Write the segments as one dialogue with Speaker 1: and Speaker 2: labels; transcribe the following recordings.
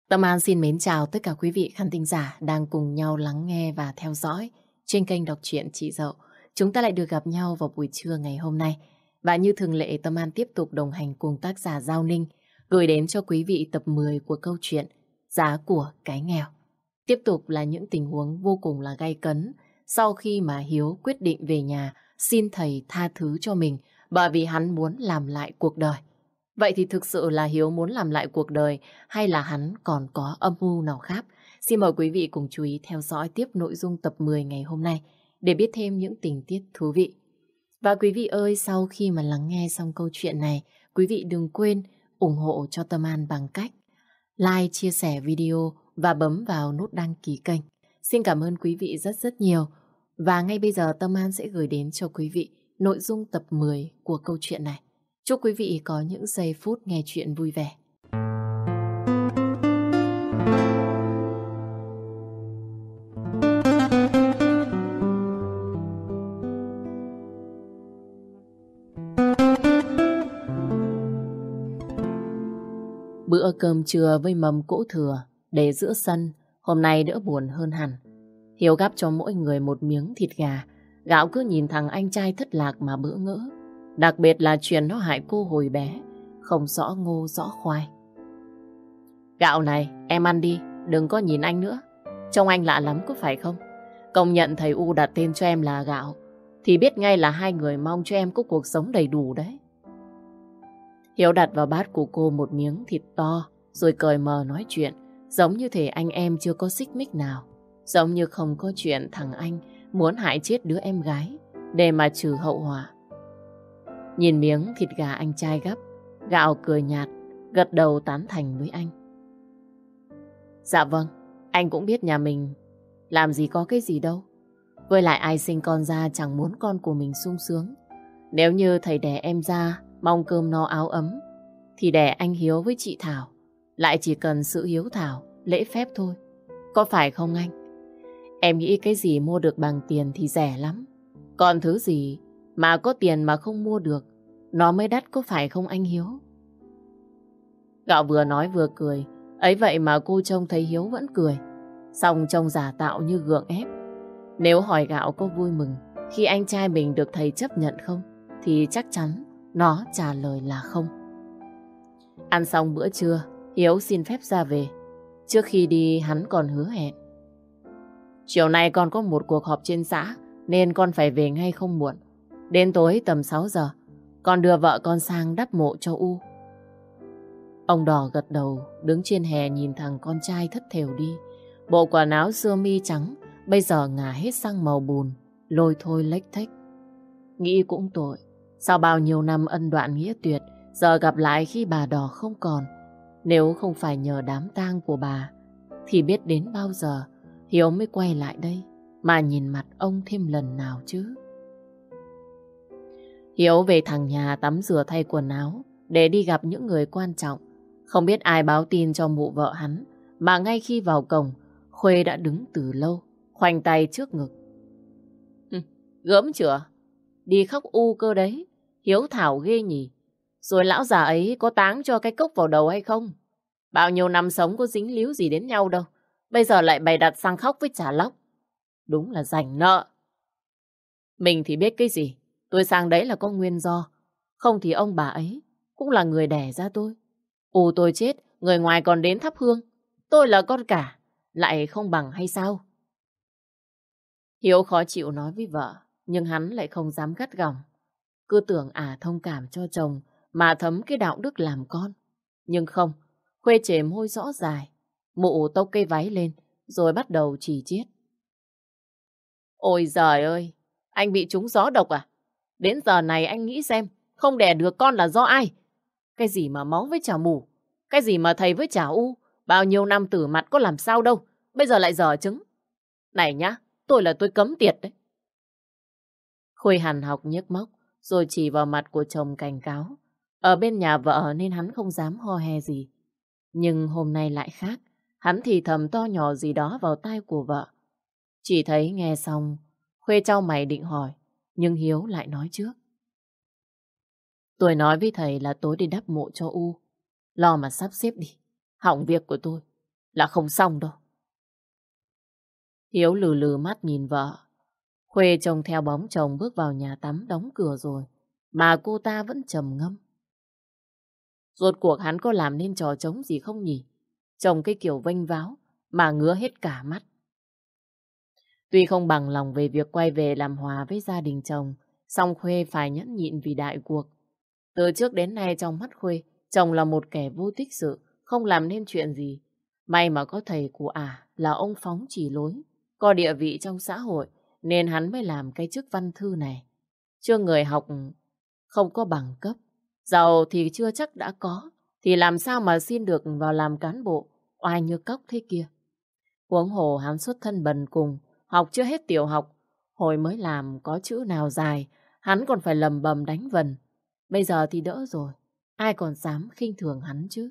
Speaker 1: Tâm An xin mến chào tất cả quý vị khán thính giả đang cùng nhau lắng nghe và theo dõi trên kênh đọc truyện Chị Dậu. Chúng ta lại được gặp nhau vào buổi trưa ngày hôm nay. Và như thường lệ, Tâm An tiếp tục đồng hành cùng tác giả Giao Ninh gửi đến cho quý vị tập 10 của câu chuyện Giá của cái nghèo. Tiếp tục là những tình huống vô cùng là gay cấn sau khi mà Hiếu quyết định về nhà xin thầy tha thứ cho mình bởi vì hắn muốn làm lại cuộc đời. Vậy thì thực sự là Hiếu muốn làm lại cuộc đời hay là hắn còn có âm mưu nào khác? Xin mời quý vị cùng chú ý theo dõi tiếp nội dung tập 10 ngày hôm nay để biết thêm những tình tiết thú vị. Và quý vị ơi, sau khi mà lắng nghe xong câu chuyện này, quý vị đừng quên ủng hộ cho Tâm An bằng cách like, chia sẻ video và bấm vào nút đăng ký kênh. Xin cảm ơn quý vị rất rất nhiều. Và ngay bây giờ Tâm An sẽ gửi đến cho quý vị nội dung tập 10 của câu chuyện này. Chúc quý vị có những giây phút nghe chuyện vui vẻ. Bữa cơm trưa với mầm cỗ thừa để giữa sân hôm nay đỡ buồn hơn hẳn. Hiếu gắp cho mỗi người một miếng thịt gà. Gạo cứ nhìn thằng anh trai thất lạc mà bỡ ngỡ. Đặc biệt là chuyện nó hại cô hồi bé, không rõ ngô rõ khoai. Gạo này, em ăn đi, đừng có nhìn anh nữa. Trông anh lạ lắm có phải không? Công nhận thầy U đặt tên cho em là Gạo, thì biết ngay là hai người mong cho em có cuộc sống đầy đủ đấy. Hiếu đặt vào bát của cô một miếng thịt to, rồi cởi mờ nói chuyện, giống như thể anh em chưa có xích mích nào. Giống như không có chuyện thằng anh muốn hại chết đứa em gái, để mà trừ hậu họa. Nhìn miếng thịt gà anh trai gắp, Gạo cười nhạt, gật đầu tán thành với anh. Dạ vâng, anh cũng biết nhà mình làm gì có cái gì đâu. Với lại ai sinh con ra chẳng muốn con của mình sung sướng. Nếu như thầy đẻ em ra mong cơm no áo ấm, thì đẻ anh Hiếu với chị Thảo lại chỉ cần sự hiếu thảo, lễ phép thôi. Có phải không anh? Em nghĩ cái gì mua được bằng tiền thì rẻ lắm. Còn thứ gì mà có tiền mà không mua được, nó mới đắt, có phải không anh Hiếu? Gạo vừa nói vừa cười. Ấy vậy mà cô trông thấy Hiếu vẫn cười, xong trông giả tạo như gượng ép. Nếu hỏi Gạo có vui mừng khi anh trai mình được thầy chấp nhận không, thì chắc chắn nó trả lời là không. Ăn xong bữa trưa, Hiếu xin phép ra về. Trước khi đi hắn còn hứa hẹn: chiều nay con có một cuộc họp trên xã, nên con phải về ngay không muộn. Đến tối tầm 6 giờ, con đưa vợ con sang đắp mộ cho U. Ông Đỏ gật đầu, đứng trên hè nhìn thằng con trai thất thểu đi. Bộ quần áo sơ mi trắng bây giờ ngả hết sang màu bùn, lôi thôi lếch thếch. Nghĩ cũng tội, sau bao nhiêu năm ân đoạn nghĩa tuyệt, giờ gặp lại khi bà Đỏ không còn. Nếu không phải nhờ đám tang của bà, thì biết đến bao giờ Hiếu mới quay lại đây mà nhìn mặt ông thêm lần nào chứ. Hiếu về thẳng nhà tắm rửa thay quần áo để đi gặp những người quan trọng. Không biết ai báo tin cho mụ vợ hắn, mà ngay khi vào cổng, Khuê đã đứng từ lâu, khoanh tay trước ngực. Gớm chửa, đi khóc U cơ đấy, hiếu thảo ghê nhỉ. Rồi lão già ấy có táng cho cái cốc vào đầu hay không? Bao nhiêu năm sống có dính líu gì đến nhau đâu, bây giờ lại bày đặt sang khóc với trả lóc. Đúng là rảnh nợ. Mình thì biết cái gì, tôi sang đấy là có nguyên do. Không thì ông bà ấy cũng là người đẻ ra tôi. Tôi chết, người ngoài còn đến thắp hương. Tôi là con cả, lại không bằng hay sao? Hiếu khó chịu nói với vợ, nhưng hắn lại không dám gắt gỏng. Cứ tưởng thông cảm cho chồng mà thấm cái đạo đức làm con. Nhưng không, Khuê chề môi rõ dài, mụ tốc cây váy lên, rồi bắt đầu chỉ chiết. Ôi giời ơi, anh bị trúng gió độc à? Đến giờ này anh nghĩ xem, không đẻ được con là do ai? Cái gì mà máu với chả mù, cái gì mà thầy với chả U, bao nhiêu năm tử mặt có làm sao đâu, bây giờ lại dở trứng. Này nhá, tôi cấm tiệt đấy. Khuê hằn học nhức móc, rồi chỉ vào mặt của chồng cảnh cáo. Ở bên nhà vợ nên hắn không dám ho he gì. Nhưng hôm nay lại khác, hắn thì thầm to nhỏ gì đó vào tai của vợ. Chỉ thấy nghe xong, Khuê chau mày định hỏi, nhưng Hiếu lại nói trước. Tôi nói với thầy là tối đi đắp mộ cho U. Lo mà sắp xếp đi, hỏng việc của tôi. là không xong đâu. Hiếu lừ lừ mắt nhìn vợ. Khuê trông theo bóng chồng bước vào nhà tắm đóng cửa rồi, mà cô ta vẫn trầm ngâm. Rốt cuộc hắn có làm nên trò trống gì không nhỉ? Trông cái kiểu vênh váo mà ngứa hết cả mắt. Tuy không bằng lòng về việc quay về làm hòa với gia đình chồng, song Khuê phải nhẫn nhịn vì đại cuộc. Từ trước đến nay trong mắt Khuê, chồng là một kẻ vô tích sự, không làm nên chuyện gì. May mà có thầy của là ông Phóng chỉ lối, có địa vị trong xã hội, nên hắn mới làm cái chức văn thư này. Chưa người học không có bằng cấp, giàu thì chưa chắc đã có, thì làm sao mà xin được vào làm cán bộ, oai như cóc thế kia. Huống hồ hắn xuất thân bần cùng, học chưa hết tiểu học, hồi mới làm có chữ nào dài, hắn còn phải lầm bầm đánh vần. Bây giờ thì đỡ rồi, ai còn dám khinh thường hắn chứ.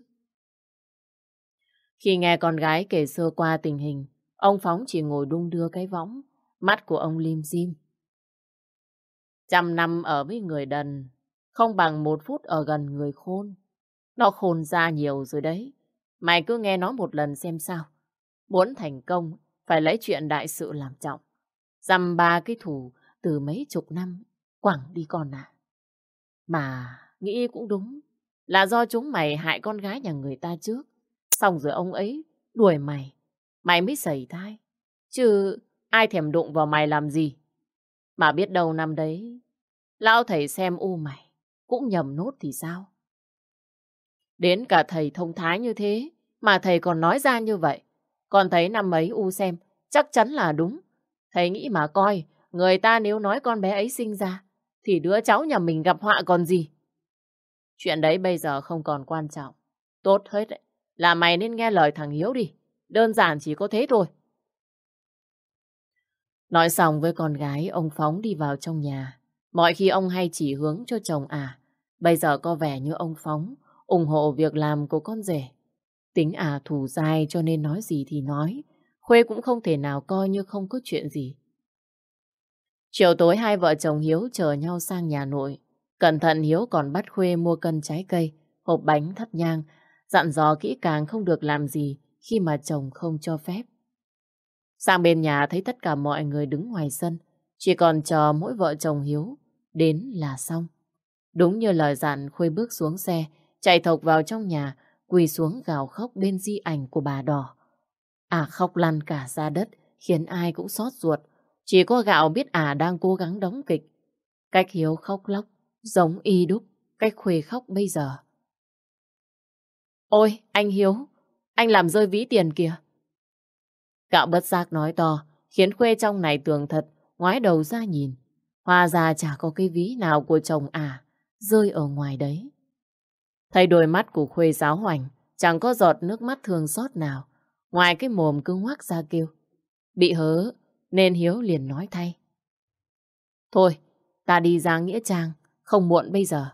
Speaker 1: Khi nghe con gái kể sơ qua tình hình, ông Phóng chỉ ngồi đung đưa cái võng, mắt của ông lim dim. 100 năm ở với người đần, không bằng 1 phút ở gần người khôn. Nó khôn ra nhiều rồi đấy. Mày cứ nghe nó một lần xem sao. Muốn thành công, phải lấy chuyện đại sự làm trọng. Dăm ba cái thù từ mấy chục năm, quẳng đi con à. Mà nghĩ cũng đúng, là do chúng mày hại con gái nhà người ta trước. Xong rồi ông ấy đuổi mày, mày mới sẩy thai. Chứ ai thèm đụng vào mày làm gì. Mà biết đâu năm đấy, lão thầy xem u mày, cũng nhầm nốt thì sao? Đến cả thầy thông thái như thế, mà thầy còn nói ra như vậy. Còn thấy năm ấy u xem, chắc chắn là đúng. Thầy nghĩ mà coi, người ta nếu nói con bé ấy sinh ra, thì đứa cháu nhà mình gặp họa còn gì. Chuyện đấy bây giờ không còn quan trọng. Tốt hết đấy, là mày nên nghe lời thằng Hiếu đi. Đơn giản chỉ có thế thôi. Nói xong với con gái, ông Phóng đi vào trong nhà. Mọi khi ông hay chỉ hướng cho chồng bây giờ có vẻ như ông Phóng ủng hộ việc làm của con rể. Tính thù dai cho nên nói gì thì nói. Khuê cũng không thể nào coi như không có chuyện gì. Chiều tối hai vợ chồng Hiếu chờ nhau sang nhà nội. Cẩn thận Hiếu còn bắt Khuê mua cân trái cây, hộp bánh thắp nhang, dặn dò kỹ càng không được làm gì khi mà chồng không cho phép. Sang bên nhà thấy tất cả mọi người đứng ngoài sân, chỉ còn chờ mỗi vợ chồng Hiếu đến là xong. Đúng như lời dặn, Khuê bước xuống xe, chạy thộc vào trong nhà, quỳ xuống gào khóc bên di ảnh của bà Đỏ. Khóc lăn cả ra đất, khiến ai cũng xót ruột. Chỉ có Gạo biết đang cố gắng đóng kịch. Cách Hiếu khóc lóc, giống y đúc, cách Khuê khóc bây giờ. Ôi, anh Hiếu, anh làm rơi ví tiền kìa. Gạo bất giác nói to, khiến Khuê trong này tường thật, ngoái đầu ra nhìn. Hóa ra chả có cái ví nào của chồng rơi ở ngoài đấy. Thấy đôi mắt của Khuê giáo hoành, chẳng có giọt nước mắt thương xót nào, ngoài cái mồm cứ ngoác ra kêu. Bị hớ, nên Hiếu liền nói thay. Thôi, ta đi ra nghĩa trang, không muộn bây giờ.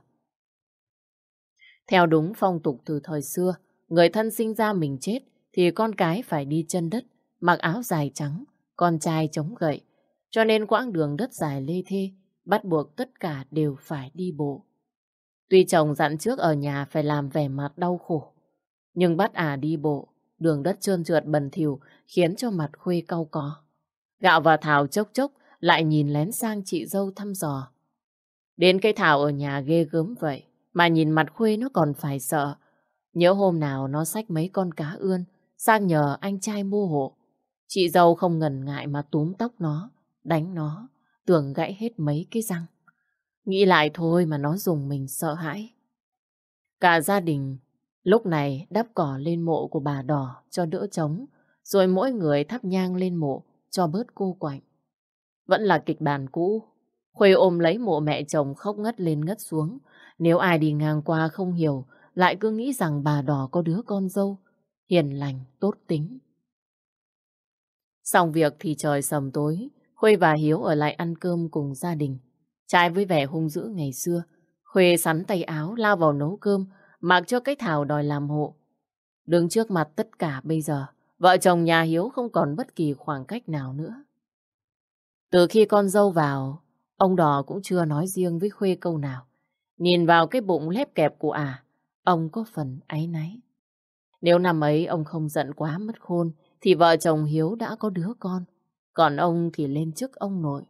Speaker 1: Theo đúng phong tục từ thời xưa, người thân sinh ra mình chết, thì con cái phải đi chân đất, mặc áo dài trắng, con trai chống gậy. Cho nên quãng đường đất dài lê thê, bắt buộc tất cả đều phải đi bộ. Tuy chồng dặn trước ở nhà phải làm vẻ mặt đau khổ, nhưng bắt đi bộ, đường đất trơn trượt bẩn thỉu khiến cho mặt Khuê cau có. Gạo và Thảo chốc chốc lại nhìn lén sang chị dâu thăm dò. Đến cái Thảo ở nhà ghê gớm vậy, mà nhìn mặt Khuê nó còn phải sợ. Nhớ hôm nào nó xách mấy con cá ươn sang nhờ anh trai mua hộ. Chị dâu không ngần ngại mà túm tóc nó, đánh nó, tưởng gãy hết mấy cái răng. Nghĩ lại thôi mà nó dùng mình sợ hãi. Cả gia đình lúc này đắp cỏ lên mộ của bà Đỏ cho đỡ trống, rồi mỗi người thắp nhang lên mộ cho bớt cô quạnh. Vẫn là kịch bản cũ. Khuê ôm lấy mộ mẹ chồng khóc ngất lên ngất xuống. Nếu ai đi ngang qua không hiểu, lại cứ nghĩ rằng bà Đỏ có đứa con dâu hiền lành, tốt tính. Xong việc thì trời sầm tối, Khuê và Hiếu ở lại ăn cơm cùng gia đình. Trái với vẻ hung dữ ngày xưa, Khuê sắn tay áo lao vào nấu cơm, mặc cho cái Thảo đòi làm hộ. Đứng trước mặt tất cả bây giờ, vợ chồng nhà Hiếu không còn bất kỳ khoảng cách nào nữa. Từ khi con dâu vào, ông Đỏ cũng chưa nói riêng với Khuê câu nào. Nhìn vào cái bụng lép kẹp của ông có phần áy náy. Nếu năm ấy ông không giận quá mất khôn, thì vợ chồng Hiếu đã có đứa con. Còn ông thì lên chức ông nội.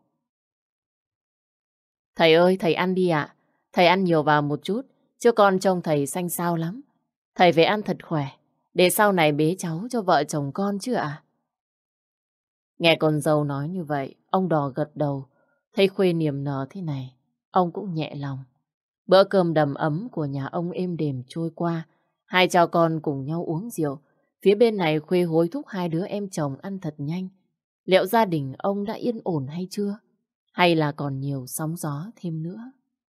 Speaker 1: Thầy ơi, thầy ăn đi ạ. Thầy ăn nhiều vào một chút, chứ con trông thầy xanh xao lắm. Thầy về ăn thật khỏe, để sau này bế cháu cho vợ chồng con chứ ạ. Nghe con dâu nói như vậy, ông Đò gật đầu. Thấy Khuê niềm nở thế này, ông cũng nhẹ lòng. Bữa cơm đầm ấm của nhà ông êm đềm trôi qua. Hai cha con cùng nhau uống rượu. Phía bên này Khuê hối thúc hai đứa em chồng ăn thật nhanh. Liệu gia đình ông đã yên ổn hay chưa? Hay là còn nhiều sóng gió thêm nữa?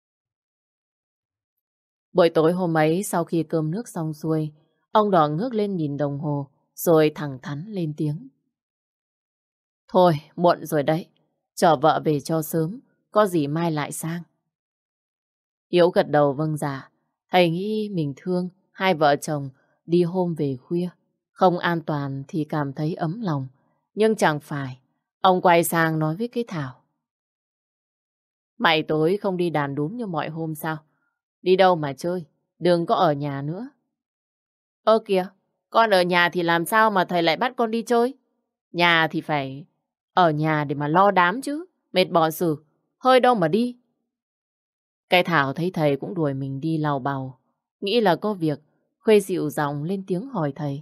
Speaker 1: Buổi tối hôm ấy sau khi cơm nước xong xuôi, ông Đỏ ngước lên nhìn đồng hồ rồi thẳng thắn lên tiếng. Thôi, muộn rồi đấy. Chở vợ về cho sớm, có gì mai lại sang. Hiếu gật đầu vâng dạ. Thầy nghĩ mình thương hai vợ chồng đi hôm về khuya. Không an toàn thì cảm thấy ấm lòng. Nhưng chẳng phải. Ông quay sang nói với cái Thảo. Mày tối không đi đàn đúm như mọi hôm sao? Đi đâu mà chơi? Đừng có ở nhà nữa. Ơ kìa, con ở nhà thì làm sao mà thầy lại bắt con đi chơi? Nhà thì phải ở nhà để mà lo đám chứ. Mệt bỏ xử, hơi đâu mà đi. Cái Thảo thấy thầy cũng đuổi mình đi lào bào. Nghĩ là có việc, Khuê dịu giọng lên tiếng hỏi thầy.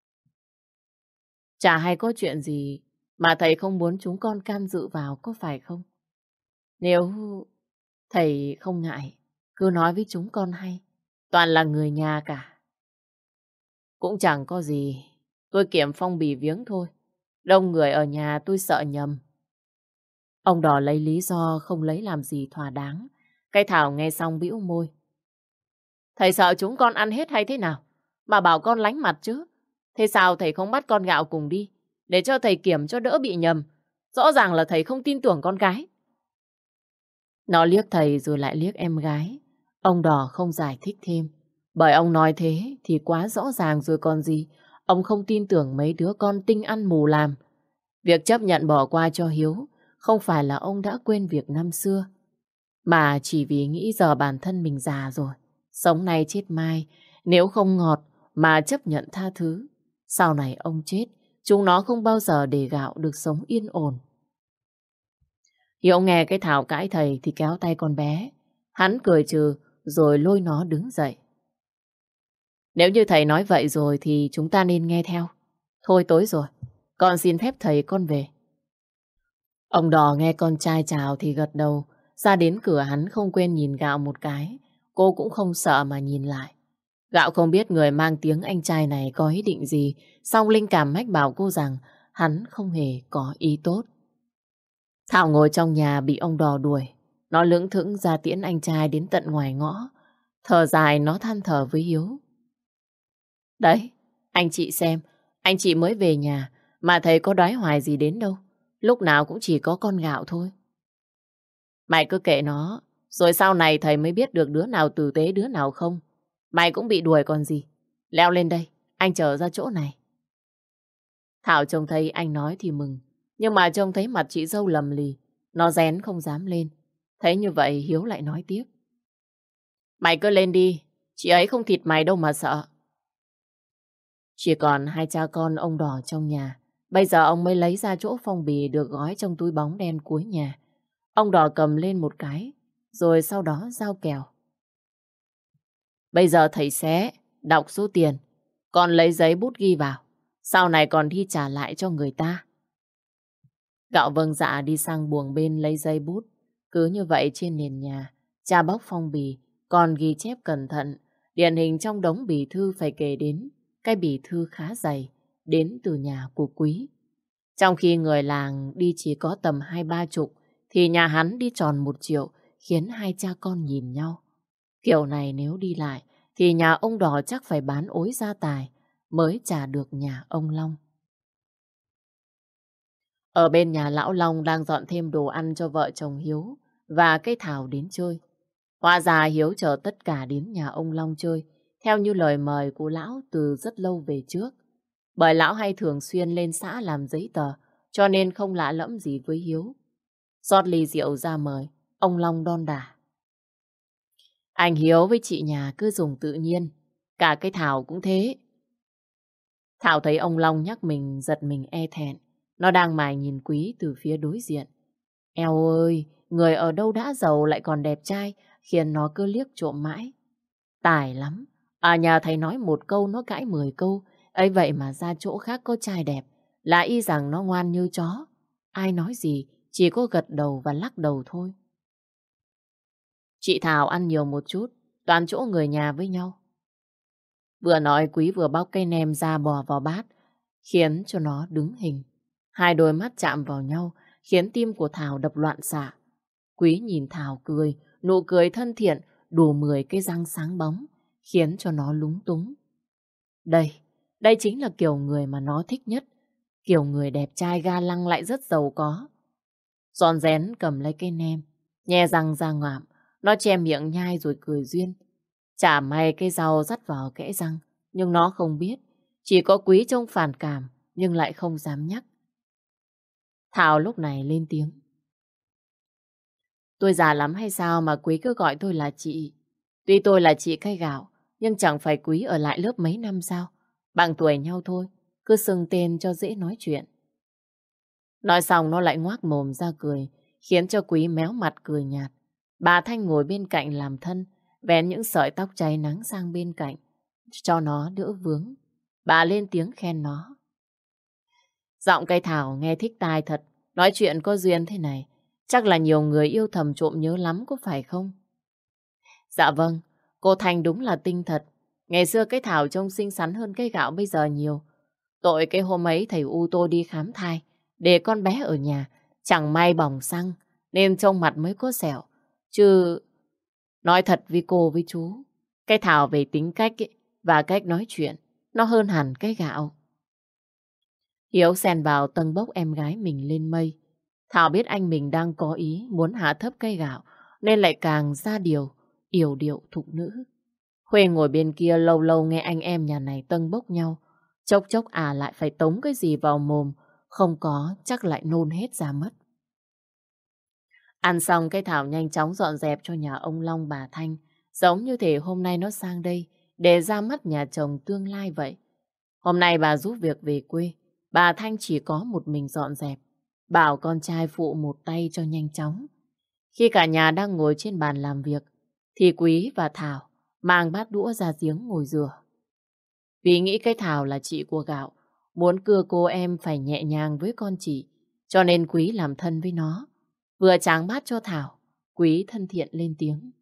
Speaker 1: Chả hay có chuyện gì mà thầy không muốn chúng con can dự vào có phải không? Nếu thầy không ngại, cứ nói với chúng con hay. Toàn là người nhà cả. Cũng chẳng có gì. Tôi kiểm phong bì viếng thôi. Đông người ở nhà tôi sợ nhầm. Ông Đỏ lấy lý do không lấy làm gì thỏa đáng. Cái Thảo nghe xong bĩu môi. Thầy sợ chúng con ăn hết hay thế nào? Mà bảo con lánh mặt chứ. Thế sao thầy không bắt con Gạo cùng đi? Để cho thầy kiểm cho đỡ bị nhầm. Rõ ràng là thầy không tin tưởng con gái. Nó liếc thầy rồi lại liếc em gái. Ông Đỏ không giải thích thêm. Bởi ông nói thế thì quá rõ ràng rồi còn gì. Ông không tin tưởng mấy đứa con tinh ăn mù làm. Việc chấp nhận bỏ qua cho Hiếu không phải là ông đã quên việc năm xưa. Mà chỉ vì nghĩ giờ bản thân mình già rồi. Sống nay chết mai. Nếu không ngọt mà chấp nhận tha thứ. Sau này ông chết, chúng nó không bao giờ để Gạo được sống yên ổn. Hiếu nghe cái Thảo cãi thầy thì kéo tay con bé. Hắn cười trừ rồi lôi nó đứng dậy. Nếu như thầy nói vậy rồi thì chúng ta nên nghe theo. Thôi tối rồi, con xin phép thầy con về. Ông Đò nghe con trai chào thì gật đầu. Ra đến cửa hắn không quên nhìn Gạo một cái. Cô cũng không sợ mà nhìn lại. Gạo không biết người mang tiếng anh trai này có ý định gì. Song linh cảm mách bảo cô rằng hắn không hề có ý tốt. Thảo ngồi trong nhà bị ông Đò đuổi. Nó lững thững ra tiễn anh trai đến tận ngoài ngõ. Thở dài nó than thở với Hiếu. Đấy, anh chị xem, anh chị mới về nhà mà thấy có đoái hoài gì đến đâu. Lúc nào cũng chỉ có con Gạo thôi. Mày cứ kệ nó, rồi sau này thầy mới biết được đứa nào tử tế đứa nào không. Mày cũng bị đuổi còn gì. Leo lên đây, anh chờ ra chỗ này. Thảo trông thấy anh nói thì mừng, nhưng mà trông thấy mặt chị dâu lầm lì, nó rén không dám lên. Thấy như vậy Hiếu lại nói tiếp. Mày cứ lên đi, chị ấy không thịt mày đâu mà sợ. Chỉ còn hai cha con ông Đỏ trong nhà. Bây giờ ông mới lấy ra chỗ phong bì được gói trong túi bóng đen cuối nhà. Ông Đỏ cầm lên một cái, rồi sau đó giao kèo. Bây giờ thầy xé, đọc số tiền, còn lấy giấy bút ghi vào. Sau này còn đi trả lại cho người ta. Gạo vâng dạ đi sang buồng bên lấy giấy bút. Cứ như vậy trên nền nhà, cha bóc phong bì, còn ghi chép cẩn thận. Điển hình trong đống bì thư phải kể đến cái bì thư khá dày, đến từ nhà của Quý. Trong khi người làng đi chỉ có tầm 2-3 chục, thì nhà hắn đi tròn 1 triệu, khiến hai cha con nhìn nhau. Kiểu này nếu đi lại, thì nhà ông Đỏ chắc phải bán ối gia tài mới trả được nhà ông Long. Ở bên nhà lão Long đang dọn thêm đồ ăn cho vợ chồng Hiếu và cái Thảo đến chơi. Hóa ra Hiếu chờ tất cả đến nhà ông Long chơi, theo như lời mời của lão từ rất lâu về trước. Bởi lão hay thường xuyên lên xã làm giấy tờ, cho nên không lạ lẫm gì với Hiếu. Rót ly rượu ra mời, ông Long đon đả. Anh Hiếu với chị nhà cứ dùng tự nhiên, cả cái Thảo cũng thế. Thảo thấy ông Long nhắc mình giật mình e thẹn. Nó đang mải nhìn Quý từ phía đối diện. Eo ơi, người ở đâu đã giàu lại còn đẹp trai, khiến nó cứ liếc trộm mãi. Tài lắm. À nhà thầy nói một câu nó cãi 10 câu. Ấy vậy mà ra chỗ khác có trai đẹp. Là y rằng nó ngoan như chó. Ai nói gì, chỉ có gật đầu và lắc đầu thôi. Chị Thảo ăn nhiều một chút, toàn chỗ người nhà với nhau. Vừa nói Quý vừa bóc cây nem ra bò vào bát, khiến cho nó đứng hình. Hai đôi mắt chạm vào nhau, khiến tim của Thảo đập loạn xạ. Quý nhìn Thảo cười, nụ cười thân thiện, đủ 10 cái răng sáng bóng, khiến cho nó lúng túng. Đây chính là kiểu người mà nó thích nhất. Kiểu người đẹp trai ga lăng lại rất giàu có. Giòn rén cầm lấy cây nem, nhe răng ra ngoạm, nó che miệng nhai rồi cười duyên. Chả may cái rau dắt vào kẽ răng, nhưng nó không biết. Chỉ có Quý trông phản cảm, nhưng lại không dám nhắc. Thảo lúc này lên tiếng. Tôi già lắm hay sao mà Quý cứ gọi tôi là chị? Tuy tôi là chị cây gạo, nhưng chẳng phải Quý ở lại lớp mấy năm sao? Bằng tuổi nhau thôi, cứ xưng tên cho dễ nói chuyện. Nói xong nó lại ngoác mồm ra cười, khiến cho Quý méo mặt cười nhạt. Bà Thanh ngồi bên cạnh làm thân, vén những sợi tóc cháy nắng sang bên cạnh, cho nó đỡ vướng. Bà lên tiếng khen nó. Giọng cây Thảo nghe thích tai thật, nói chuyện có duyên thế này. Chắc là nhiều người yêu thầm trộm nhớ lắm có phải không? Dạ vâng, cô Thanh đúng là tinh thật. Ngày xưa cái Thảo trông xinh xắn hơn cây gạo bây giờ nhiều. Tội cái hôm ấy thầy U tôi đi khám thai, để con bé ở nhà, chẳng may bỏng xăng, nên trông mặt mới có sẹo. Chứ nói thật với cô với chú, cái Thảo về tính cách ấy, và cách nói chuyện, nó hơn hẳn cái gạo. Hiếu xen vào tâng bốc em gái mình lên mây. Thảo biết anh mình đang có ý muốn hạ thấp cây gạo, nên lại càng ra điều, yểu điệu thục nữ. Khuê ngồi bên kia lâu lâu nghe anh em nhà này tâng bốc nhau. Chốc chốc lại phải tống cái gì vào mồm, không có chắc lại nôn hết ra mất. Ăn xong cái Thảo nhanh chóng dọn dẹp cho nhà ông Long bà Thanh, giống như thể hôm nay nó sang đây để ra mắt nhà chồng tương lai vậy. Hôm nay bà giúp việc về quê, bà Thanh chỉ có một mình dọn dẹp, bảo con trai phụ một tay cho nhanh chóng. Khi cả nhà đang ngồi trên bàn làm việc, thì Quý và Thảo mang bát đũa ra giếng ngồi rửa. Vì nghĩ cái Thảo là chị của gạo, muốn cưa cô em phải nhẹ nhàng với con chị, cho nên Quý làm thân với nó. Vừa tráng bát cho Thảo, Quý thân thiện lên tiếng.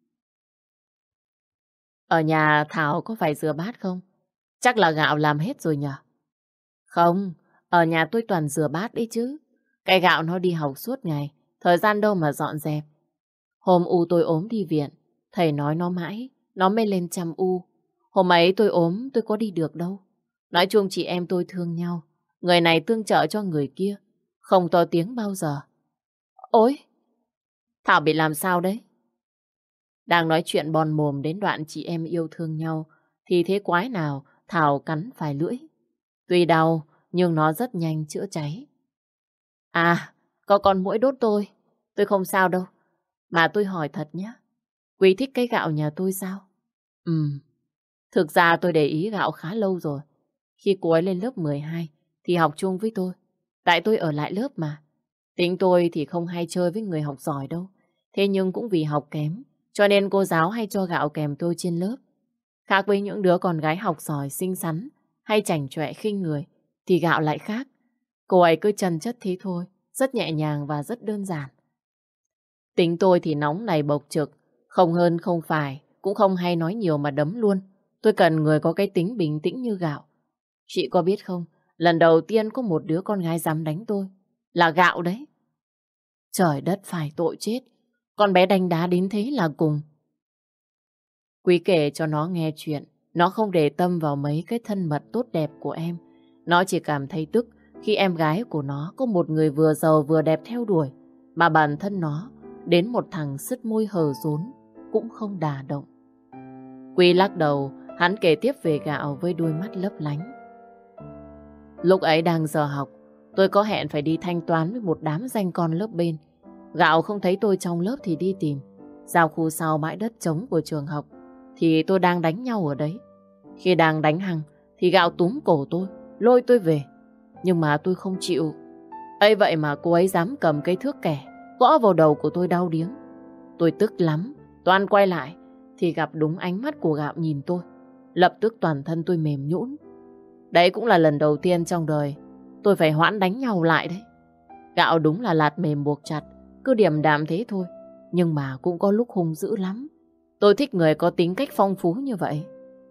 Speaker 1: Ở nhà Thảo có phải rửa bát không? Chắc là gạo làm hết rồi nhở? Không, ở nhà tôi toàn rửa bát đấy chứ. Cái gạo nó đi học suốt ngày, thời gian đâu mà dọn dẹp. Hôm U tôi ốm đi viện, thầy nói nó mãi, nó mới lên chăm U. Hôm ấy tôi ốm, tôi có đi được đâu. Nói chung chị em tôi thương nhau, người này tương trợ cho người kia, không to tiếng bao giờ. Ôi, Thảo bị làm sao đấy? Đang nói chuyện bon mồm đến đoạn chị em yêu thương nhau, thì thế quái nào Thảo cắn phải lưỡi. Tuy đau, nhưng nó rất nhanh chữa cháy. À, có con muỗi đốt tôi không sao đâu. Mà tôi hỏi thật nhé, Quý thích cái gạo nhà tôi sao? Thực ra tôi để ý gạo khá lâu rồi. Khi cô ấy lên lớp 12 thì học chung với tôi. Tại tôi ở lại lớp mà. Tính tôi thì không hay chơi với người học giỏi đâu. Thế nhưng cũng vì học kém, cho nên cô giáo hay cho gạo kèm tôi trên lớp. Khác với những đứa con gái học giỏi, xinh xắn hay chảnh chọe khinh người, thì gạo lại khác. Cô ấy cứ chân chất thế thôi, rất nhẹ nhàng và rất đơn giản. Tính tôi thì nóng này bộc trực, không hơn không phải, cũng không hay nói nhiều mà đấm luôn. Tôi cần người có cái tính bình tĩnh như gạo. Chị có biết không, lần đầu tiên có một đứa con gái dám đánh tôi, là gạo đấy. Trời đất phải tội chết, con bé đánh đá đến thế là cùng. Quý kể cho nó nghe chuyện, nó không để tâm vào mấy cái thân mật tốt đẹp của em. Nó chỉ cảm thấy tức khi em gái của nó có một người vừa giàu vừa đẹp theo đuổi, mà bản thân nó đến một thằng sứt môi hờ dốn cũng không đả động. Quý lắc đầu, hắn kể tiếp về gạo với đôi mắt lấp lánh. Lúc ấy đang giờ học, tôi có hẹn phải đi thanh toán với một đám danh con lớp bên. Gạo không thấy tôi trong lớp thì đi tìm. Giao khu sau bãi đất trống của trường học thì tôi đang đánh nhau ở đấy. Khi đang đánh hăng thì gạo túm cổ tôi. lôi tôi về. Nhưng mà tôi không chịu. Ấy vậy mà cô ấy dám cầm cây thước kẻ, gõ vào đầu của tôi đau điếng. Tôi tức lắm, toan quay lại, thì gặp đúng ánh mắt của Gạo nhìn tôi. Lập tức toàn thân tôi mềm nhũn. Đấy cũng là lần đầu tiên trong đời tôi phải hoãn đánh nhau lại đấy. Gạo đúng là lạt mềm buộc chặt, cứ điềm đạm thế thôi. Nhưng mà cũng có lúc hung dữ lắm. Tôi thích người có tính cách phong phú như vậy.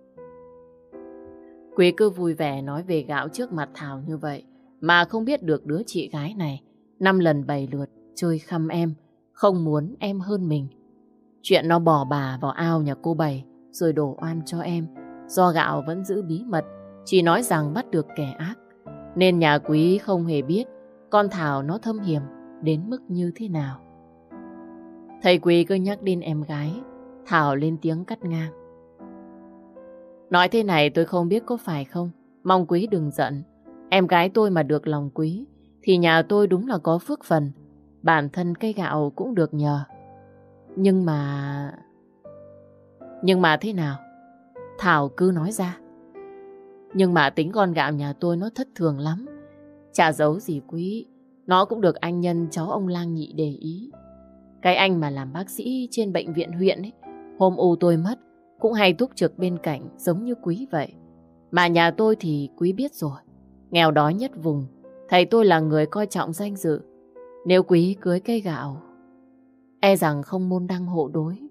Speaker 1: Quý cứ vui vẻ nói về Gạo trước mặt Thảo như vậy, mà không biết được đứa chị gái này 5 lần 7 lượt chơi khăm em, không muốn em hơn mình. Chuyện nó bỏ bà vào ao nhà cô Bảy rồi đổ oan cho em, do Gạo vẫn giữ bí mật, chỉ nói rằng bắt được kẻ ác. Nên nhà Quý không hề biết con Thảo nó thâm hiểm đến mức như thế nào. Thầy Quý cứ nhắc đến em gái, Thảo lên tiếng cắt ngang. Nói thế này tôi không biết có phải không, mong Quý đừng giận. Em gái tôi mà được lòng Quý thì nhà tôi đúng là có phước phần. Bản thân cây gạo cũng được nhờ. Nhưng mà thế nào? Thảo cứ nói ra. Nhưng mà tính con Gạo nhà tôi nó thất thường lắm. Chả giấu gì Quý, nó cũng được anh Nhân cháu ông Lang Nhị để ý. Cái anh mà làm bác sĩ trên bệnh viện huyện ấy, hôm u tôi mất cũng hay túc trực bên cạnh giống như Quý vậy. Mà nhà tôi thì Quý biết rồi, nghèo đói nhất vùng. Thầy tôi là người coi trọng danh dự. Nếu Quý cưới cây Gạo, e rằng không môn đăng hộ đối.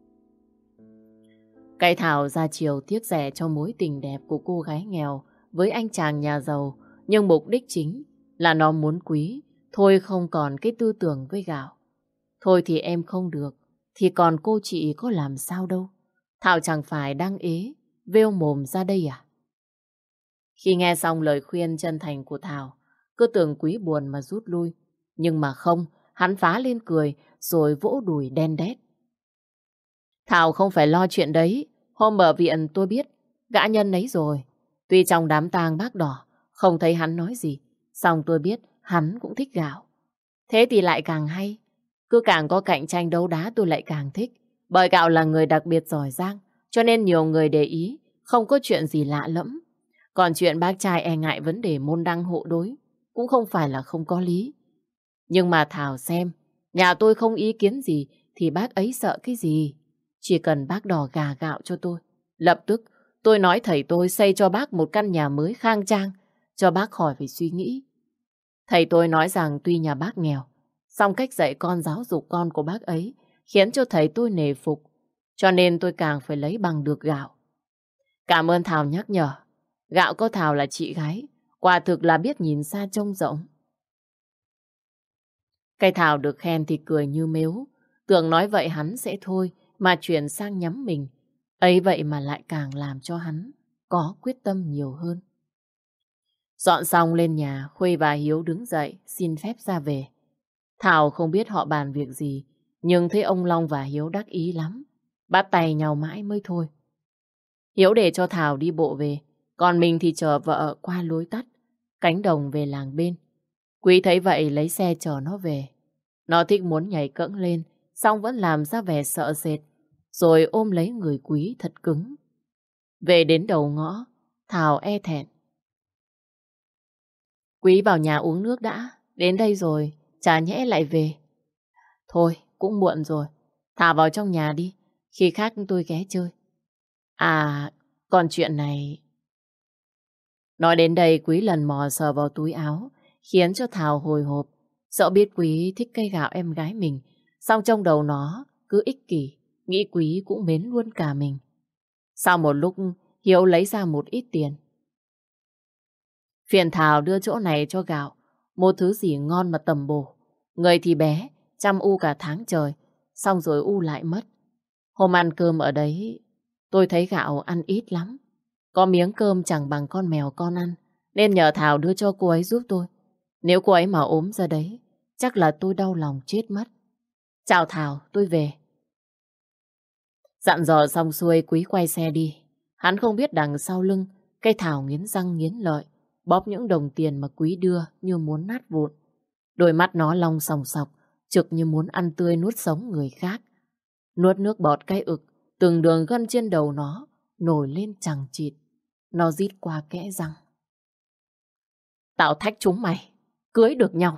Speaker 1: Cây Thảo ra chiều tiếc rẻ cho mối tình đẹp của cô gái nghèo với anh chàng nhà giàu. Nhưng mục đích chính là nó muốn Quý thôi không còn cái tư tưởng với Gạo. Thôi thì em không được, thì còn cô chị có làm sao đâu. Thảo chẳng phải đang ế, vêu mồm ra đây à? Khi nghe xong lời khuyên chân thành của Thảo, cứ tưởng Quý buồn mà rút lui. Nhưng mà không, hắn phá lên cười rồi vỗ đùi đen đét. Thảo không phải lo chuyện đấy. Hôm ở viện tôi biết gã Nhân ấy rồi. Tuy trong đám tang bác Đỏ không thấy hắn nói gì, song tôi biết hắn cũng thích Gạo. Thế thì lại càng hay. Cứ càng có cạnh tranh đấu đá tôi lại càng thích. Bởi Gạo là người đặc biệt giỏi giang, cho nên nhiều người để ý, không có chuyện gì lạ lẫm. Còn chuyện bác trai e ngại vấn đề môn đăng hộ đối cũng không phải là không có lý. Nhưng mà Thảo xem, nhà tôi không ý kiến gì thì bác ấy sợ cái gì. Chỉ cần bác Đỏ gà Gạo cho tôi, lập tức tôi nói thầy tôi xây cho bác một căn nhà mới khang trang, cho bác khỏi phải suy nghĩ. Thầy tôi nói rằng tuy nhà bác nghèo, song cách dạy con giáo dục con của bác ấy khiến cho thầy tôi nể phục. Cho nên tôi càng phải lấy bằng được Gạo. Cảm ơn Thảo nhắc nhở. Gạo có Thảo là chị gái, quả thực là biết nhìn xa trông rộng. Cây Thảo được khen thì cười như mếu. Tưởng nói vậy hắn sẽ thôi, mà chuyển sang nhắm mình. Ấy vậy mà lại càng làm cho hắn có quyết tâm nhiều hơn. Dọn xong lên nhà, Khuê và Hiếu đứng dậy xin phép ra về. Thảo không biết họ bàn việc gì, nhưng thấy ông Long và Hiếu đắc ý lắm. Bắt tay nhau mãi mới thôi. Hiếu để cho Thảo đi bộ về, còn mình thì chờ vợ qua lối tắt, cánh đồng về làng bên. Quý thấy vậy lấy xe chở nó về. Nó thích muốn nhảy cẫng lên, song vẫn làm ra vẻ sợ sệt, rồi ôm lấy người Quý thật cứng. Về đến đầu ngõ, Thảo e thẹn. Quý vào nhà uống nước đã, đến đây rồi, chả nhẽ lại về. Thôi, cũng muộn rồi, Thảo vào trong nhà đi, khi khác tôi ghé chơi. À, còn chuyện này... Nói đến đây Quý lần mò sờ vào túi áo, khiến cho Thảo hồi hộp. Sợ biết Quý thích cây gạo em gái mình, song trong đầu nó cứ ích kỷ, nghĩ Quý cũng mến luôn cả mình. Sau một lúc, Hiếu lấy ra một ít tiền. Phiền Thảo đưa chỗ này cho Gạo, một thứ gì ngon mà tầm bổ. Người thì bé, chăm u cả tháng trời, xong rồi u lại mất. Hôm ăn cơm ở đấy, tôi thấy Gạo ăn ít lắm. Có miếng cơm chẳng bằng con mèo con ăn, nên nhờ Thảo đưa cho cô ấy giúp tôi. Nếu cô ấy mà ốm ra đấy, chắc là tôi đau lòng chết mất. Chào Thảo, tôi về. Dặn dò xong xuôi Quý quay xe đi. Hắn không biết đằng sau lưng, cây Thảo nghiến răng nghiến lợi, bóp những đồng tiền mà Quý đưa như muốn nát vụn. Đôi mắt nó long sòng sọc, trực như muốn ăn tươi nuốt sống người khác. Nuốt nước bọt cay ực, từng đường gân trên đầu nó nổi lên chằng chịt. Nó rít qua kẽ răng. Tao thách chúng mày cưới được nhau.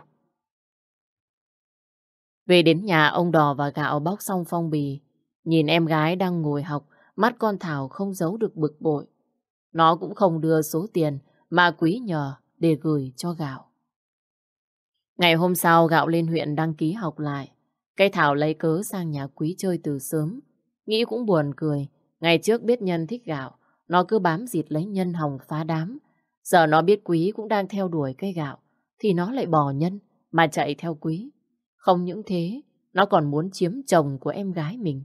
Speaker 1: Về đến nhà, ông Đò và Gạo bóc xong phong bì. Nhìn em gái đang ngồi học, mắt con Thảo không giấu được bực bội. Nó cũng không đưa số tiền mà Quý nhờ để gửi cho Gạo. Ngày hôm sau, Gạo lên huyện đăng ký học lại. Cây Thảo lấy cớ sang nhà Quý chơi từ sớm. Nghĩ cũng buồn cười. Ngày trước biết Nhân thích Gạo, nó cứ bám dịt lấy Nhân hòng phá đám. Giờ nó biết Quý cũng đang theo đuổi cây Gạo, thì nó lại bỏ Nhân mà chạy theo Quý. Không những thế, nó còn muốn chiếm chồng của em gái mình.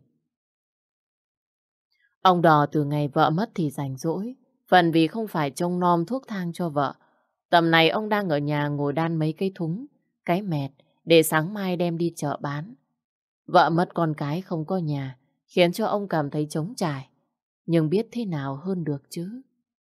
Speaker 1: Ông Đò từ ngày vợ mất thì rảnh rỗi, phần vì không phải trông nom thuốc thang cho vợ. Tầm này ông đang ở nhà ngồi đan mấy cây thúng, cái mẹt để sáng mai đem đi chợ bán. Vợ mất con cái không có nhà, khiến cho ông cảm thấy trống trải. Nhưng biết thế nào hơn được chứ.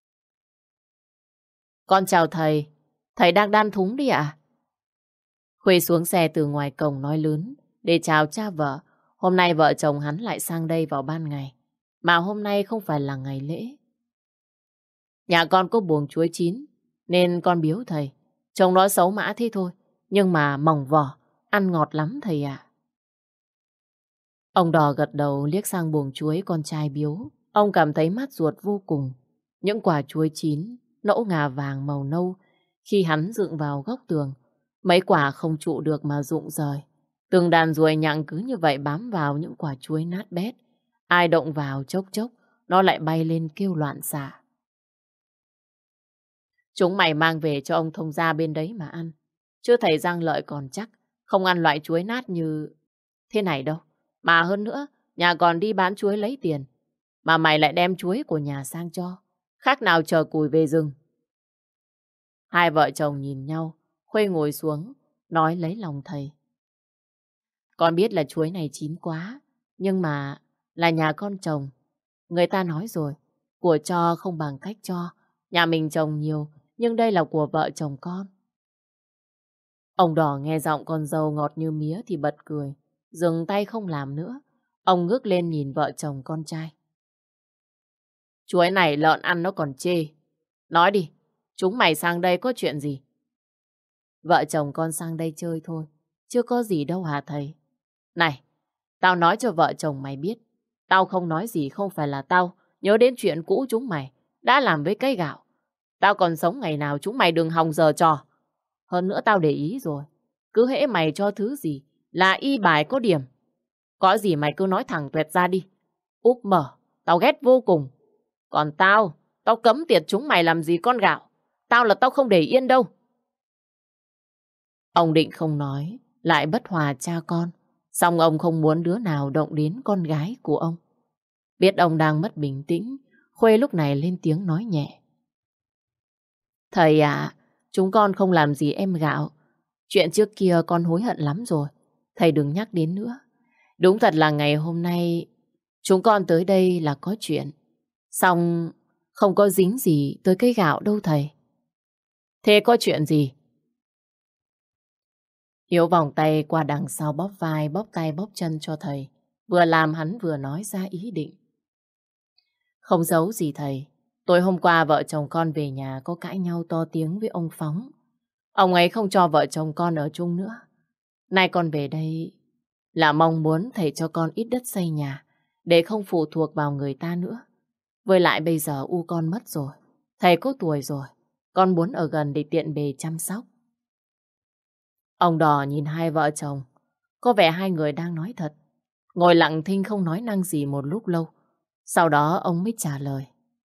Speaker 1: Con chào thầy, thầy đang đan thúng đi ạ? Khuê xuống xe từ ngoài cổng nói lớn để chào cha vợ. Hôm nay vợ chồng hắn lại sang đây vào ban ngày, mà hôm nay không phải là ngày lễ. Nhà con có buồng chuối chín nên con biếu thầy. Trông nó xấu mã thế thôi, nhưng mà mỏng vỏ, ăn ngọt lắm thầy ạ. Ông Đò gật đầu liếc sang buồng chuối con trai biếu. Ông cảm thấy mát ruột vô cùng. Những quả chuối chín, nẫu ngà vàng màu nâu. Khi hắn dựng vào góc tường, mấy quả không trụ được mà rụng rời. Từng đàn ruồi nhặng cứ như vậy bám vào những quả chuối nát bét. Ai động vào chốc chốc, nó lại bay lên kêu loạn xạ. Chúng mày mang về cho ông thông gia bên đấy mà ăn. Chứ thầy Giang Lợi còn chắc không ăn loại chuối nát như thế này đâu. Mà hơn nữa, nhà còn đi bán chuối lấy tiền. Mà mày lại đem chuối của nhà sang cho. Khác nào chờ cùi về rừng. Hai vợ chồng nhìn nhau, Khuê ngồi xuống, nói lấy lòng thầy. Con biết là chuối này chín quá, nhưng mà là nhà con trồng. Người ta nói rồi, của cho không bằng cách cho. Nhà mình trồng nhiều, nhưng đây là của vợ chồng con. Ông Đỏ nghe giọng con dâu ngọt như mía thì bật cười, dừng tay không làm nữa. Ông ngước lên nhìn vợ chồng con trai. Chuối này lợn ăn nó còn chê. Nói đi, chúng mày sang đây có chuyện gì? Vợ chồng con sang đây chơi thôi, chưa có gì đâu hả thầy? Này, tao nói cho vợ chồng mày biết, tao không nói gì không phải là tao nhớ đến chuyện cũ chúng mày đã làm với cây gạo. Tao còn sống ngày nào chúng mày đừng hòng giờ trò. Hơn nữa tao để ý rồi, cứ hễ mày cho thứ gì là y bài có điểm. Có gì mày cứ nói thẳng tuẹt ra đi. Úp mở, tao ghét vô cùng. Còn tao cấm tiệt chúng mày làm gì con gạo. Tao là tao không để yên đâu. Ông định không nói, lại bất hòa cha con. Xong ông không muốn đứa nào động đến con gái của ông. Biết ông đang mất bình tĩnh, Khuê lúc này lên tiếng nói nhẹ. Thầy ạ, chúng con không làm gì em gạo. Chuyện trước kia con hối hận lắm rồi. Thầy đừng nhắc đến nữa. Đúng thật là ngày hôm nay chúng con tới đây là có chuyện. Xong không có dính gì tới cái gạo đâu thầy. Thế có chuyện gì? Hiếu vòng tay qua đằng sau bóp vai, bóp tay, bóp chân cho thầy. Vừa làm hắn vừa nói ra ý định. Không giấu gì thầy. Tối hôm qua vợ chồng con về nhà có cãi nhau to tiếng với ông Phóng. Ông ấy không cho vợ chồng con ở chung nữa. Nay con về đây là mong muốn thầy cho con ít đất xây nhà để không phụ thuộc vào người ta nữa. Với lại bây giờ U con mất rồi. Thầy có tuổi rồi. Con muốn ở gần để tiện bề chăm sóc. Ông Đò nhìn hai vợ chồng. Có vẻ hai người đang nói thật. Ngồi lặng thinh không nói năng gì một lúc lâu. Sau đó ông mới trả lời.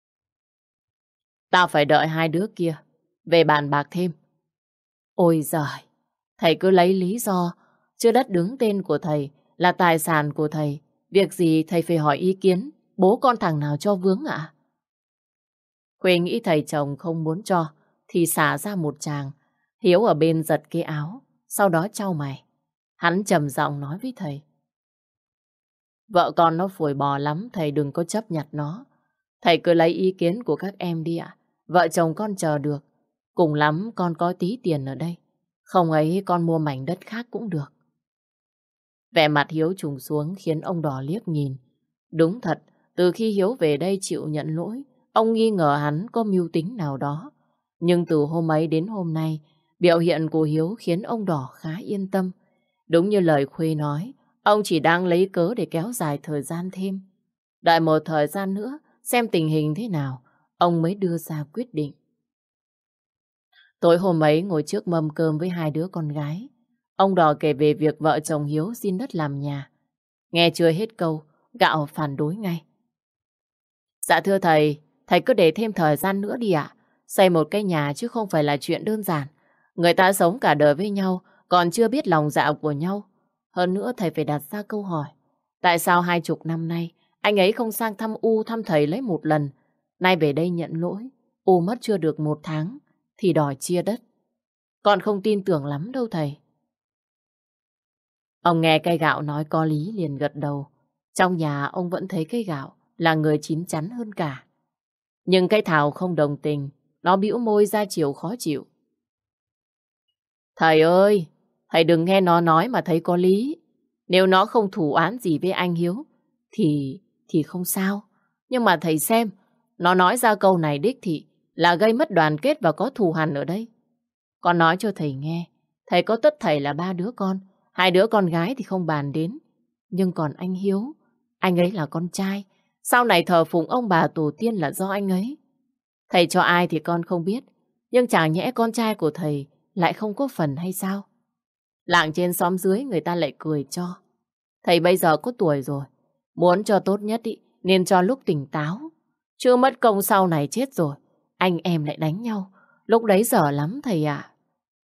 Speaker 1: Tao phải đợi hai đứa kia về bàn bạc thêm. Ôi giời, thầy cứ lấy lý do, chứ đất đứng tên của thầy là tài sản của thầy. Việc gì thầy phải hỏi ý kiến bố con thằng nào cho vướng ạ? Khuê nghĩ thầy chồng không muốn cho thì xả ra một tràng. Hiếu ở bên giật cái áo, sau đó chau mày. Hắn trầm giọng nói với thầy. Vợ con nó phổi bò lắm, thầy đừng có chấp nhặt nó. Thầy cứ lấy ý kiến của các em đi ạ. Vợ chồng con chờ được. Cùng lắm con có tí tiền ở đây. Không ấy con mua mảnh đất khác cũng được. Vẻ mặt Hiếu trùng xuống khiến ông Đỏ liếc nhìn. Đúng thật, từ khi Hiếu về đây chịu nhận lỗi, ông nghi ngờ hắn có mưu tính nào đó. Nhưng từ hôm ấy đến hôm nay, biểu hiện của Hiếu khiến ông Đỏ khá yên tâm. Đúng như lời Khuê nói, ông chỉ đang lấy cớ để kéo dài thời gian thêm. Đợi một thời gian nữa, xem tình hình thế nào, ông mới đưa ra quyết định. Tối hôm ấy ngồi trước mâm cơm với hai đứa con gái. Ông Đỏ kể về việc vợ chồng Hiếu xin đất làm nhà. Nghe chưa hết câu, Gạo phản đối ngay. Dạ thưa thầy cứ để thêm thời gian nữa đi ạ. Xây một cái nhà chứ không phải là chuyện đơn giản. Người ta sống cả đời với nhau, còn chưa biết lòng dạ của nhau. Hơn nữa thầy phải đặt ra câu hỏi. Tại sao 20 năm nay, anh ấy không sang thăm U thăm thầy lấy một lần? Nay về đây nhận lỗi, U mất chưa được 1 tháng, thì đòi chia đất. Con không tin tưởng lắm đâu thầy. Ông nghe cây Gạo nói có lý liền gật đầu. Trong nhà ông vẫn thấy cây Gạo là người chín chắn hơn cả. Nhưng cây Thảo không đồng tình, nó bĩu môi ra chiều khó chịu. Thầy ơi, thầy đừng nghe nó nói mà thấy có lý. Nếu nó không thủ oán gì với anh Hiếu, thì không sao. Nhưng mà thầy xem, nó nói ra câu này đích thị là gây mất đoàn kết và có thù hằn ở đây. Con nói cho thầy nghe, thầy có tất thảy là 3 đứa con, 2 đứa con gái thì không bàn đến. Nhưng còn anh Hiếu, anh ấy là con trai, sau này thờ phụng ông bà tổ tiên là do anh ấy. Thầy cho ai thì con không biết, nhưng chẳng nhẽ con trai của thầy lại không có phần hay sao? Làng trên xóm dưới người ta lại cười cho. Thầy bây giờ có tuổi rồi, muốn cho tốt nhất ý, nên cho lúc tỉnh táo. Chưa mất công sau này chết rồi, anh em lại đánh nhau. Lúc đấy dở lắm thầy ạ.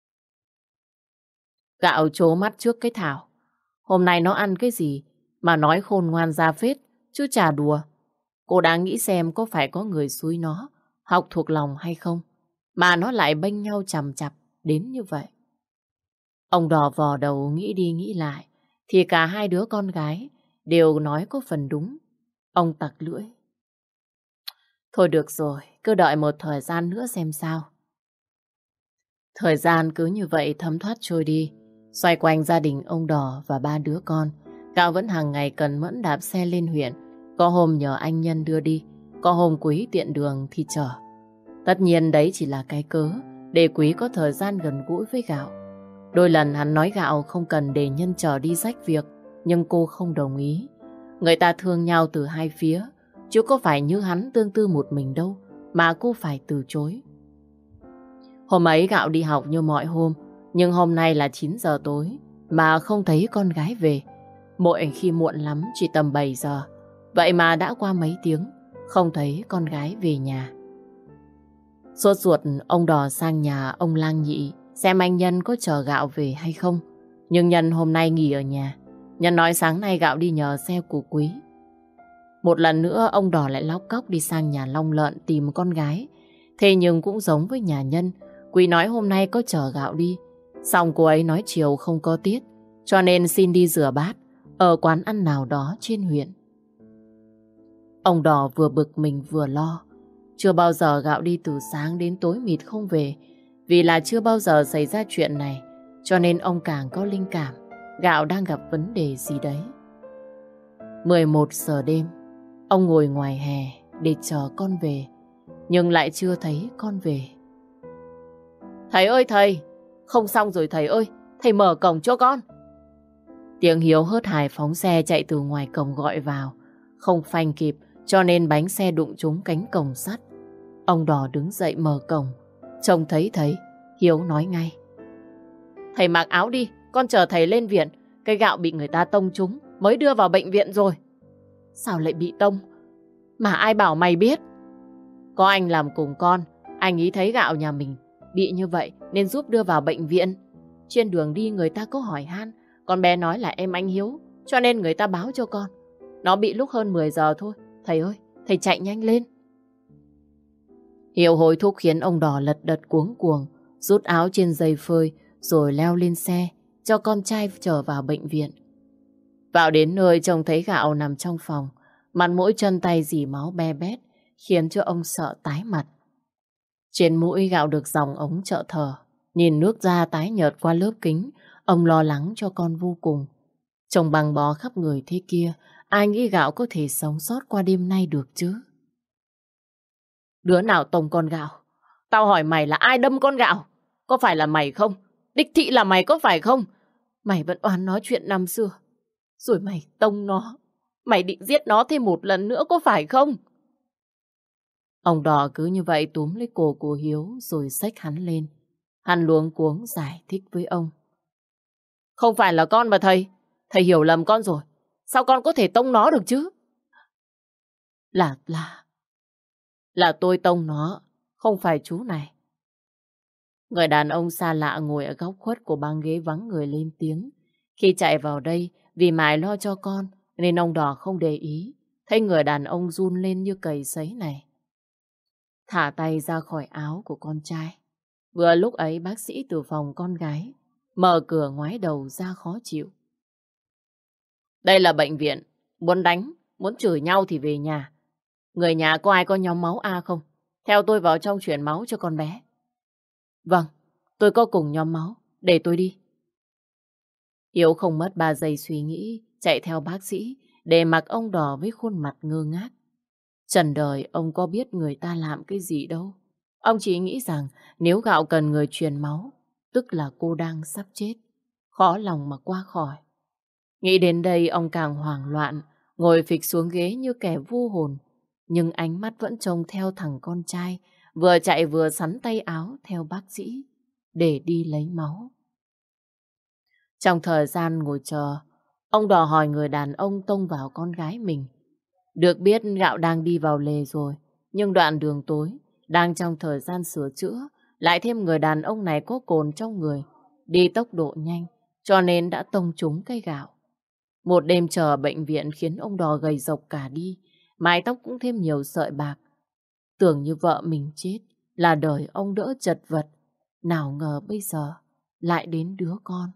Speaker 1: Gạo trố mắt trước cái Thảo. Hôm nay nó ăn cái gì mà nói khôn ngoan ra phết, chứ chả đùa. Cô đang nghĩ xem có phải có người xúi nó học thuộc lòng hay không, mà nó lại bênh nhau chằm chặp đến như vậy. Ông Đỏ vò đầu nghĩ đi nghĩ lại, thì cả 2 đứa con gái đều nói có phần đúng. Ông tặc lưỡi. Thôi được rồi, cứ đợi một thời gian nữa xem sao. Thời gian cứ như vậy thấm thoát trôi đi. Xoay quanh gia đình ông Đỏ và 3 đứa con, Gạo vẫn hàng ngày cần mẫn đạp xe lên huyện. Có hôm nhờ anh Nhân đưa đi, có hôm Quý tiện đường thì chở. Tất nhiên đấy chỉ là cái cớ để Quý có thời gian gần gũi với Gạo. Đôi lần hắn nói Gạo không cần để Nhân chở đi rách việc, nhưng cô không đồng ý. Người ta thương nhau từ hai phía, chứ có phải như hắn tương tư một mình đâu mà cô phải từ chối. Hôm ấy Gạo đi học như mọi hôm, nhưng hôm nay là 9 giờ tối mà không thấy con gái về. Mỗi khi muộn lắm chỉ tầm 7 giờ. Vậy mà đã qua mấy tiếng, không thấy con gái về nhà. Sốt ruột ông Đỏ sang nhà ông Lang Nhị xem anh Nhân có chờ Gạo về hay không. Nhưng Nhân hôm nay nghỉ ở nhà. Nhân nói sáng nay Gạo đi nhờ xe của Quý. Một lần nữa ông Đỏ lại lóc cóc đi sang nhà Long Lợn tìm con gái. Thế nhưng cũng giống với nhà Nhân, Quý nói hôm nay có chở Gạo đi. Xong cô ấy nói chiều không có tiết, cho nên xin đi rửa bát ở quán ăn nào đó trên huyện. Ông Đỏ vừa bực mình vừa lo. Chưa bao giờ Gạo đi từ sáng đến tối mịt không về. Vì là chưa bao giờ xảy ra chuyện này, cho nên ông càng có linh cảm Gạo đang gặp vấn đề gì đấy. 11 giờ đêm, ông ngồi ngoài hè để chờ con về, nhưng lại chưa thấy con về. Thầy ơi thầy, không xong rồi thầy ơi, thầy mở cổng cho con. Tiếng Hiếu hớt hải phóng xe chạy từ ngoài cổng gọi vào. Không phanh kịp cho nên bánh xe đụng trúng cánh cổng sắt. Ông Đỏ đứng dậy mở cổng. Trông thấy Hiếu nói ngay. Thầy mặc áo đi, con chờ thầy lên viện. Cây Gạo bị người ta tông trúng, mới đưa vào bệnh viện rồi. Sao lại bị tông? Mà ai bảo mày biết? Có anh làm cùng con, anh ý thấy Gạo nhà mình bị như vậy nên giúp đưa vào bệnh viện. Trên đường đi người ta có hỏi han, con bé nói là em anh Hiếu, cho nên người ta báo cho con. Nó bị lúc hơn 10 giờ thôi. Thầy ơi, thầy chạy nhanh lên. Hiếu hối thúc khiến ông Đỏ lật đật cuống cuồng, rút áo trên dây phơi rồi leo lên xe cho con trai trở vào bệnh viện. Vào đến nơi trông thấy Gạo nằm trong phòng, mặt mũi chân tay dì máu be bét, khiến cho ông sợ tái mặt. Trên mũi Gạo được dòng ống trợ thở, nhìn nước da tái nhợt qua lớp kính, ông lo lắng cho con vô cùng. Chồng băng bó khắp người thế kia, ai nghĩ Gạo có thể sống sót qua đêm nay được chứ? Đứa nào tông con Gạo? Tao hỏi mày là ai đâm con Gạo? Có phải là mày không? Đích thị là mày có phải không? Mày vẫn oán nói chuyện năm xưa. Rồi mày tông nó. Mày định giết nó thêm một lần nữa có phải không? Ông Đỏ cứ như vậy túm lấy cổ của Hiếu rồi xách hắn lên. Hắn luống cuống giải thích với ông. Không phải là con mà thầy. Thầy hiểu lầm con rồi. Sao con có thể tông nó được chứ? Là tôi tông nó. Không phải chú này. Người đàn ông xa lạ ngồi ở góc khuất của băng ghế vắng người lên tiếng. Khi chạy vào đây vì mải lo cho con nên ông Đỏ không để ý. Thấy người đàn ông run lên như cầy sấy này. Thả tay ra khỏi áo của con trai. Vừa lúc ấy bác sĩ từ phòng con gái mở cửa ngoái đầu ra khó chịu. Đây là bệnh viện. Muốn đánh, muốn chửi nhau thì về nhà. Người nhà có ai có nhóm máu A không? Theo tôi vào trong chuyển máu cho con bé. Vâng, tôi có cùng nhóm máu. Để tôi đi. Hiếu không mất 3 giây suy nghĩ, chạy theo bác sĩ để mặc ông Đỏ với khuôn mặt ngơ ngác. Trần đời ông có biết người ta làm cái gì đâu. Ông chỉ nghĩ rằng nếu Gạo cần người truyền máu, tức là cô đang sắp chết. Khó lòng mà qua khỏi. Nghĩ đến đây ông càng hoảng loạn, ngồi phịch xuống ghế như kẻ vô hồn. Nhưng ánh mắt vẫn trông theo thằng con trai, vừa chạy vừa sắn tay áo theo bác sĩ để đi lấy máu. Trong thời gian ngồi chờ, ông Đỏ hỏi người đàn ông tông vào con gái mình. Được biết Gạo đang đi vào lề rồi, nhưng đoạn đường tối, đang trong thời gian sửa chữa, lại thêm người đàn ông này có cồn trong người, đi tốc độ nhanh, cho nên đã tông trúng cây Gạo. Một đêm chờ ở bệnh viện khiến ông Đỏ gầy rộc cả đi, mái tóc cũng thêm nhiều sợi bạc. Tưởng như vợ mình chết là đời ông đỡ chật vật, nào ngờ bây giờ lại đến đứa con.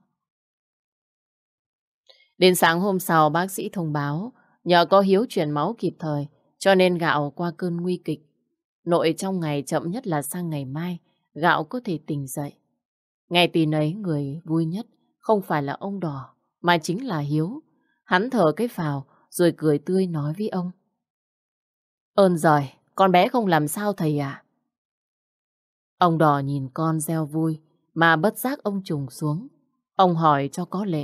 Speaker 1: Đến sáng hôm sau bác sĩ thông báo nhờ có Hiếu chuyển máu kịp thời cho nên Gạo qua cơn nguy kịch. Nội trong ngày chậm nhất là sang ngày mai Gạo có thể tỉnh dậy. Nghe tin ấy người vui nhất không phải là ông Đỏ mà chính là Hiếu. Hắn thở cái phào rồi cười tươi nói với ông. Ơn giời, con bé không làm sao thầy à? Ông Đỏ nhìn con reo vui mà bất giác ông trùng xuống. Ông hỏi cho có lệ.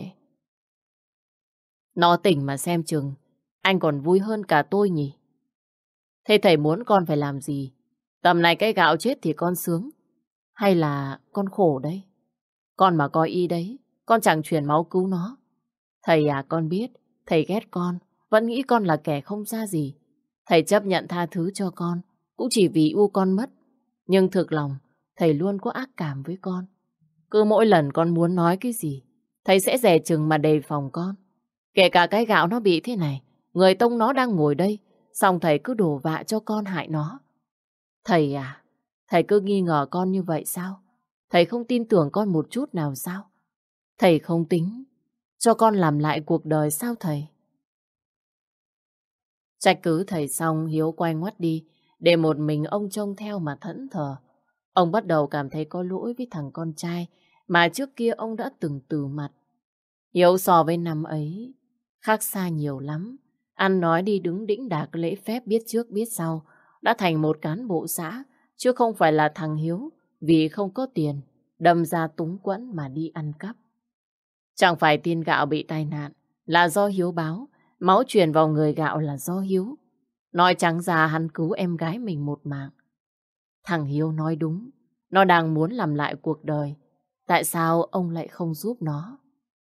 Speaker 1: Nó tỉnh mà xem chừng, anh còn vui hơn cả tôi nhỉ? Thế thầy muốn con phải làm gì? Tầm này cái Gạo chết thì con sướng. Hay là con khổ đấy? Con mà coi y đấy, con chẳng truyền máu cứu nó. Thầy à con biết, thầy ghét con, vẫn nghĩ con là kẻ không ra gì. Thầy chấp nhận tha thứ cho con, cũng chỉ vì u con mất. Nhưng thực lòng, thầy luôn có ác cảm với con. Cứ mỗi lần con muốn nói cái gì, thầy sẽ dè chừng mà đề phòng con. Kể cả cái Gạo nó bị thế này, người tông nó đang ngồi đây, xong thầy cứ đổ vạ cho con hại nó. Thầy à, thầy cứ nghi ngờ con như vậy sao? Thầy không tin tưởng con một chút nào sao? Thầy không tính cho con làm lại cuộc đời sao thầy? Trách cứ thầy xong Hiếu quay ngoắt đi, để một mình ông trông theo mà thẫn thờ. Ông bắt đầu cảm thấy có lỗi với thằng con trai mà trước kia ông đã từng từ mặt. Hiếu so với năm ấy khác xa nhiều lắm. Ăn nói đi đứng đĩnh đạc lễ phép biết trước biết sau, đã thành một cán bộ xã, chứ không phải là thằng Hiếu vì không có tiền, đâm ra túng quẫn mà đi ăn cắp. Chẳng phải tin Gạo bị tai nạn là do Hiếu báo, máu truyền vào người Gạo là do Hiếu. Nói trắng ra hắn cứu em gái mình một mạng. Thằng Hiếu nói đúng, nó đang muốn làm lại cuộc đời. Tại sao ông lại không giúp nó?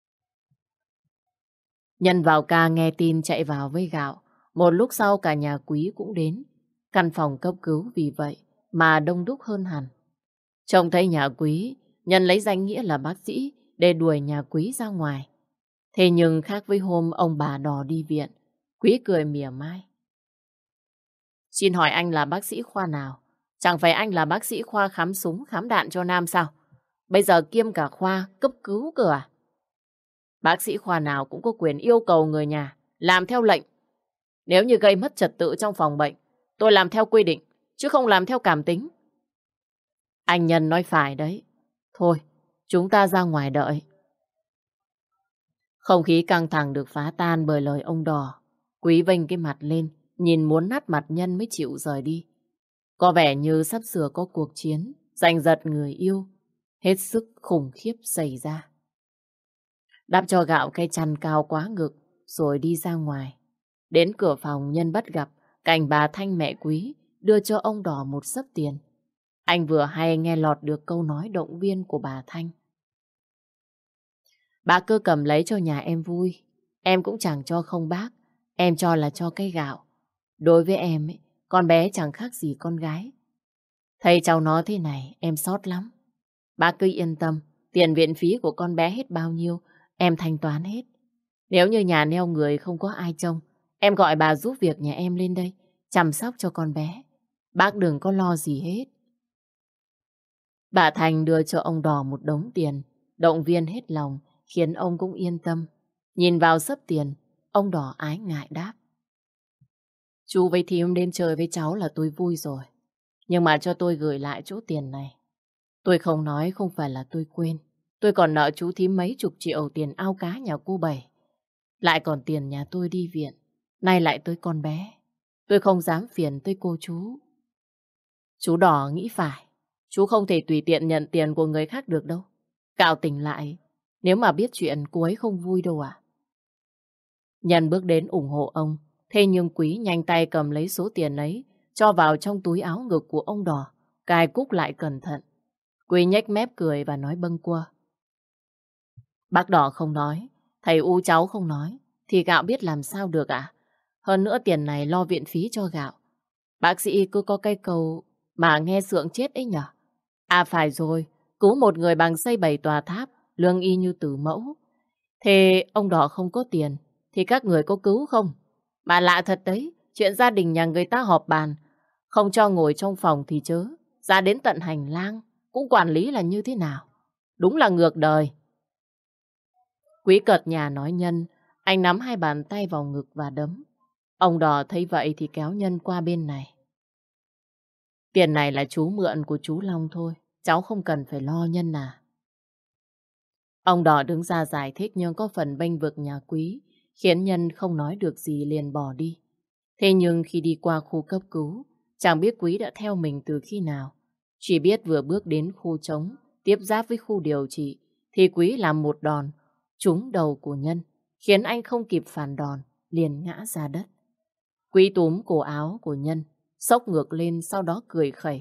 Speaker 1: Nhân vào ca nghe tin chạy vào với Gạo. Một lúc sau cả nhà Quý cũng đến. Căn phòng cấp cứu vì vậy mà đông đúc hơn hẳn. Trông thấy nhà Quý, Nhân lấy danh nghĩa là bác sĩ để đuổi nhà Quý ra ngoài. Thế nhưng khác với hôm ông bà Đò đi viện, Quý cười mỉa mai. Xin hỏi anh là bác sĩ khoa nào? Chẳng phải anh là bác sĩ khoa khám súng, khám đạn cho Nam sao? Bây giờ kiêm cả khoa cấp cứu cơ à? Bác sĩ khoa nào cũng có quyền yêu cầu người nhà làm theo lệnh. Nếu như gây mất trật tự trong phòng bệnh, tôi làm theo quy định, chứ không làm theo cảm tính. Anh Nhân nói phải đấy. Thôi, chúng ta ra ngoài đợi. Không khí căng thẳng được phá tan bởi lời ông Đò. Quý vênh cái mặt lên, nhìn muốn nát mặt Nhân mới chịu rời đi. Có vẻ như sắp sửa có cuộc chiến giành giật người yêu hết sức khủng khiếp xảy ra. Đắp cho Gạo cái chăn cao quá ngực rồi đi ra ngoài. Đến cửa phòng Nhân bắt gặp cảnh bà Thanh mẹ Quý đưa cho ông Đỏ một xấp tiền. Anh vừa hay nghe lọt được câu nói động viên của bà Thanh. Bác cứ cầm lấy cho nhà em vui. Em cũng chẳng cho không bác. Em cho là cho cái gạo. Đối với em ấy, con bé chẳng khác gì con gái. Thầy cháu nó thế này, em xót lắm. Bác cứ yên tâm, tiền viện phí của con bé hết bao nhiêu, em thanh toán hết. Nếu như nhà neo người không có ai trông, em gọi bà giúp việc nhà em lên đây, chăm sóc cho con bé. Bác đừng có lo gì hết. Bà Thành đưa cho ông Đỏ một đống tiền, động viên hết lòng, khiến ông cũng yên tâm. Nhìn vào xấp tiền, ông Đỏ ái ngại đáp. Chú với thím đến chơi với cháu là tôi vui rồi. Nhưng mà cho tôi gửi lại chỗ tiền này. Tôi không nói không phải là tôi quên. Tôi còn nợ chú thím mấy chục triệu tiền ao cá nhà cô Bảy. Lại còn tiền nhà tôi đi viện. Nay lại tới con bé. Tôi không dám phiền tới cô chú. Chú Đỏ nghĩ phải. Chú không thể tùy tiện nhận tiền của người khác được đâu. Cạo tỉnh lại. Nếu mà biết chuyện cô ấy không vui đâu à. Nhân bước đến ủng hộ ông. Thế nhưng Quý nhanh tay cầm lấy số tiền ấy, cho vào trong túi áo ngực của ông Đỏ, cài cúc lại cẩn thận. Quý nhếch mép cười và nói bâng quơ. Bác Đỏ không nói, thầy U cháu không nói, thì Gạo biết làm sao được ạ? Hơn nữa tiền này lo viện phí cho Gạo. Bác sĩ cứ có cây cầu mà nghe sượng chết ấy nhở? À phải rồi, cứu một người bằng xây 7 tòa tháp, lương y như tử mẫu. Thế ông Đỏ không có tiền, thì các người có cứu không? Mà lạ thật đấy, chuyện gia đình nhà người ta họp bàn, không cho ngồi trong phòng thì chớ, ra đến tận hành lang, cũng quản lý là như thế nào? Đúng là ngược đời. Quý cợt nhà nói Nhân, anh nắm hai bàn tay vào ngực và đấm. Ông Đỏ thấy vậy thì kéo Nhân qua bên này. Tiền này là chú mượn của chú Long thôi, cháu không cần phải lo Nhân à. Ông Đỏ đứng ra giải thích nhưng có phần bênh vực nhà Quý, khiến Nhân không nói được gì liền bỏ đi. Thế nhưng khi đi qua khu cấp cứu, chẳng biết Quý đã theo mình từ khi nào. Chỉ biết vừa bước đến khu trống, tiếp giáp với khu điều trị, thì Quý làm một đòn, trúng đầu của Nhân, khiến anh không kịp phản đòn, liền ngã ra đất. Quý túm cổ áo của Nhân, xốc ngược lên sau đó cười khẩy.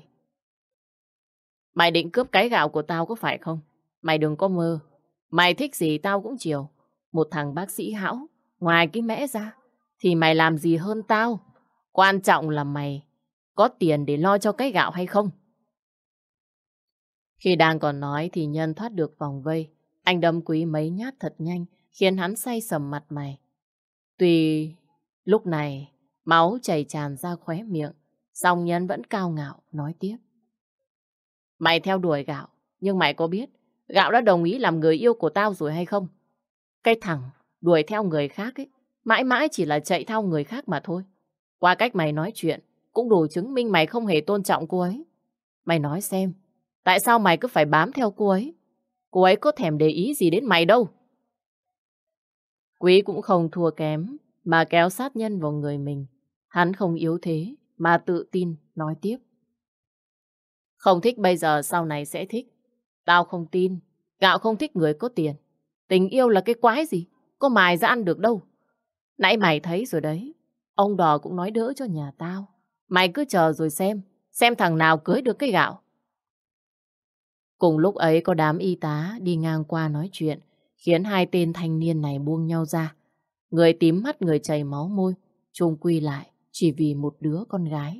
Speaker 1: Mày định cướp cái gạo của tao có phải không? Mày đừng có mơ. Mày thích gì tao cũng chiều. Một thằng bác sĩ hão, ngoài cái mẽ ra, thì mày làm gì hơn tao? Quan trọng là mày có tiền để lo cho cái gạo hay không? Khi đang còn nói thì Nhân thoát được vòng vây. Anh đâm Quý mấy nhát thật nhanh, khiến hắn say sầm mặt mày. Tuy lúc này máu chảy tràn ra khóe miệng, song Nhân vẫn cao ngạo nói tiếp. Mày theo đuổi Gạo, nhưng mày có biết Gạo đã đồng ý làm người yêu của tao rồi hay không? Cái thằng đuổi theo người khác ấy, mãi mãi chỉ là chạy theo người khác mà thôi. Qua cách mày nói chuyện, cũng đủ chứng minh mày không hề tôn trọng cô ấy. Mày nói xem, tại sao mày cứ phải bám theo cô ấy? Cô ấy có thèm để ý gì đến mày đâu. Quý cũng không thua kém, mà kéo sát Nhân vào người mình. Hắn không yếu thế, mà tự tin, nói tiếp. Không thích bây giờ sau này sẽ thích. Tao không tin, Gạo không thích người có tiền. Tình yêu là cái quái gì, có mài ra ăn được đâu. Nãy mày thấy rồi đấy, ông Đò cũng nói đỡ cho nhà tao. Mày cứ chờ rồi xem thằng nào cưới được cái Gạo. Cùng lúc ấy có đám y tá đi ngang qua nói chuyện, khiến hai tên thanh niên này buông nhau ra. Người tím mắt người chảy máu môi, chung quy lại chỉ vì một đứa con gái.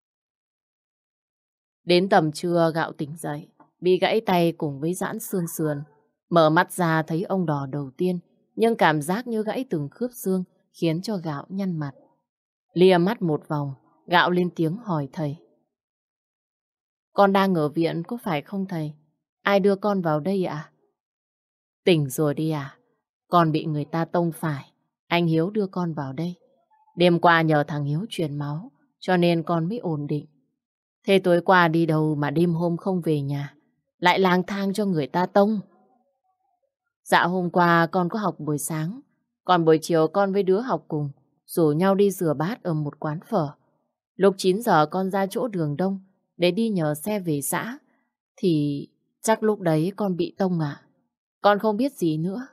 Speaker 1: Đến tầm trưa Gạo tỉnh dậy, bị gãy tay cùng với giãn xương sườn. Mở mắt ra thấy ông Đò đầu tiên, nhưng cảm giác như gãy từng khớp xương khiến cho Gạo nhăn mặt. Lia mắt một vòng, Gạo lên tiếng hỏi thầy. Con đang ở viện có phải không thầy? Ai đưa con vào đây ạ? Tỉnh rồi đi à? Con bị người ta tông phải. Anh Hiếu đưa con vào đây. Đêm qua nhờ thằng Hiếu truyền máu, cho nên con mới ổn định. Thế tối qua đi đâu mà đêm hôm không về nhà, lại lang thang cho người ta tông? Dạ hôm qua con có học buổi sáng, còn buổi chiều con với đứa học cùng, rủ nhau đi rửa bát ở một quán phở. Lúc 9 giờ con ra chỗ đường đông, để đi nhờ xe về xã, thì chắc lúc đấy con bị tông à? Con không biết gì nữa.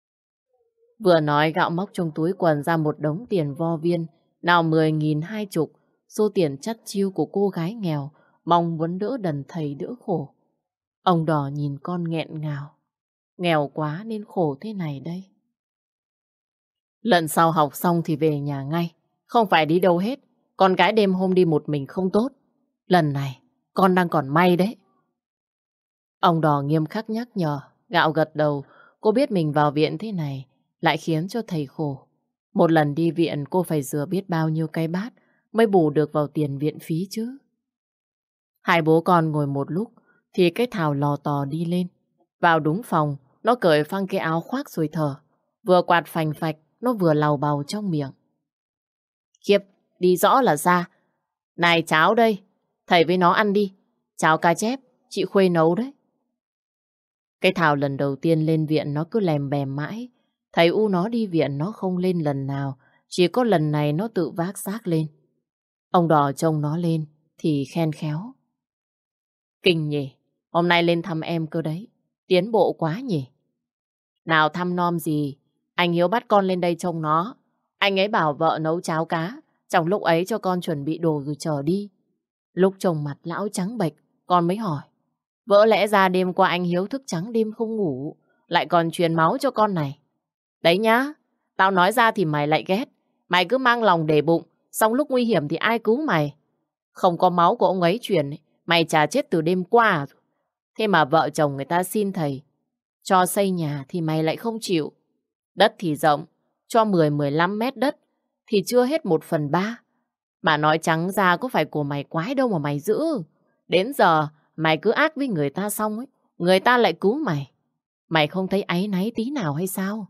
Speaker 1: Vừa nói Gạo móc trong túi quần ra một đống tiền vo viên, nào 10.000 20, số tiền chắt chiu của cô gái nghèo, mong muốn đỡ đần thầy đỡ khổ. Ông Đỏ nhìn con nghẹn ngào. Nghèo quá nên khổ thế này đây. Lần sau học xong thì về nhà ngay, không phải đi đâu hết. Con gái đêm hôm đi một mình không tốt. Lần này, con đang còn may đấy. Ông Đỏ nghiêm khắc nhắc nhở. Gạo gật đầu, cô biết mình vào viện thế này lại khiến cho thầy khổ. Một lần đi viện cô phải rửa biết bao nhiêu cái bát mới bù được vào tiền viện phí chứ. Hai bố con ngồi một lúc thì cái Thảo lò tò đi lên. Vào đúng phòng, nó cởi phăng cái áo khoác rồi thở. Vừa quạt phành phạch, nó vừa lầu bầu trong miệng. Khiếp, đi rõ là ra. Này cháo đây, thầy với nó ăn đi. Cháo cá chép, chị Khuê nấu đấy. Cái Thảo lần đầu tiên lên viện nó cứ lèm bèm mãi. Thầy u nó đi viện nó không lên lần nào, chỉ có lần này nó tự vác xác lên. Ông Đỏ trông nó lên thì khen khéo. Kinh nhỉ, hôm nay lên thăm em cơ đấy. Tiến bộ quá nhỉ. Nào thăm nom gì, anh Hiếu bắt con lên đây trông nó. Anh ấy bảo vợ nấu cháo cá, trong lúc ấy cho con chuẩn bị đồ rồi chờ đi. Lúc trông mặt lão trắng bệch, con mới hỏi. Vỡ lẽ ra đêm qua anh Hiếu thức trắng đêm không ngủ, lại còn truyền máu cho con này. Đấy nhá, tao nói ra thì mày lại ghét. Mày cứ mang lòng để bụng, xong lúc nguy hiểm thì ai cứu mày. Không có máu của ông ấy truyền, mày chả chết từ đêm qua rồi. Thế mà vợ chồng người ta xin thầy cho xây nhà thì mày lại không chịu. Đất thì rộng, cho 10-15 mét đất thì chưa hết 1/3. Mà nói trắng ra có phải của mày quái đâu mà mày giữ. Đến giờ mày cứ ác với người ta xong ấy, người ta lại cứu mày. Mày không thấy áy náy tí nào hay sao?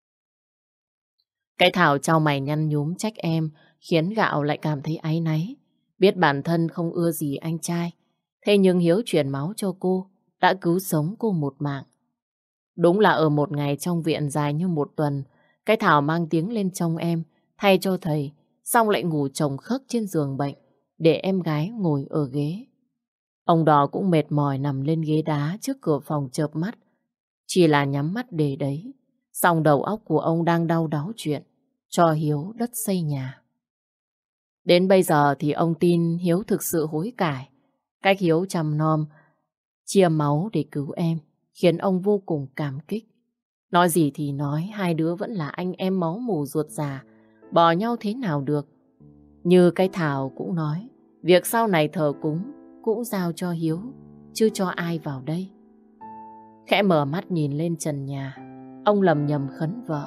Speaker 1: Cái Thảo trao mày nhăn nhúm trách em, khiến Gạo lại cảm thấy áy náy. Biết bản thân không ưa gì anh trai, thế nhưng Hiếu chuyển máu cho cô, đã cứu sống cô một mạng. Đúng là ở một ngày trong viện dài như một tuần, cái Thảo mang tiếng lên trông em, thay cho thầy, xong lại ngủ chồng khấc trên giường bệnh, để em gái ngồi ở ghế. Ông Đỏ cũng mệt mỏi nằm lên ghế đá trước cửa phòng chợp mắt, chỉ là nhắm mắt để đấy. Xong đầu óc của ông đang đau đáu chuyện cho Hiếu đất xây nhà. Đến bây giờ thì ông tin Hiếu thực sự hối cải. Cách Hiếu chăm nom, chia máu để cứu em, khiến ông vô cùng cảm kích. Nói gì thì nói, hai đứa vẫn là anh em máu mủ ruột già, bỏ nhau thế nào được. Như cái Thảo cũng nói, việc sau này thờ cúng cũng giao cho Hiếu, chứ cho ai vào đây. Khẽ mở mắt nhìn lên trần nhà, ông lầm nhầm khấn vợ.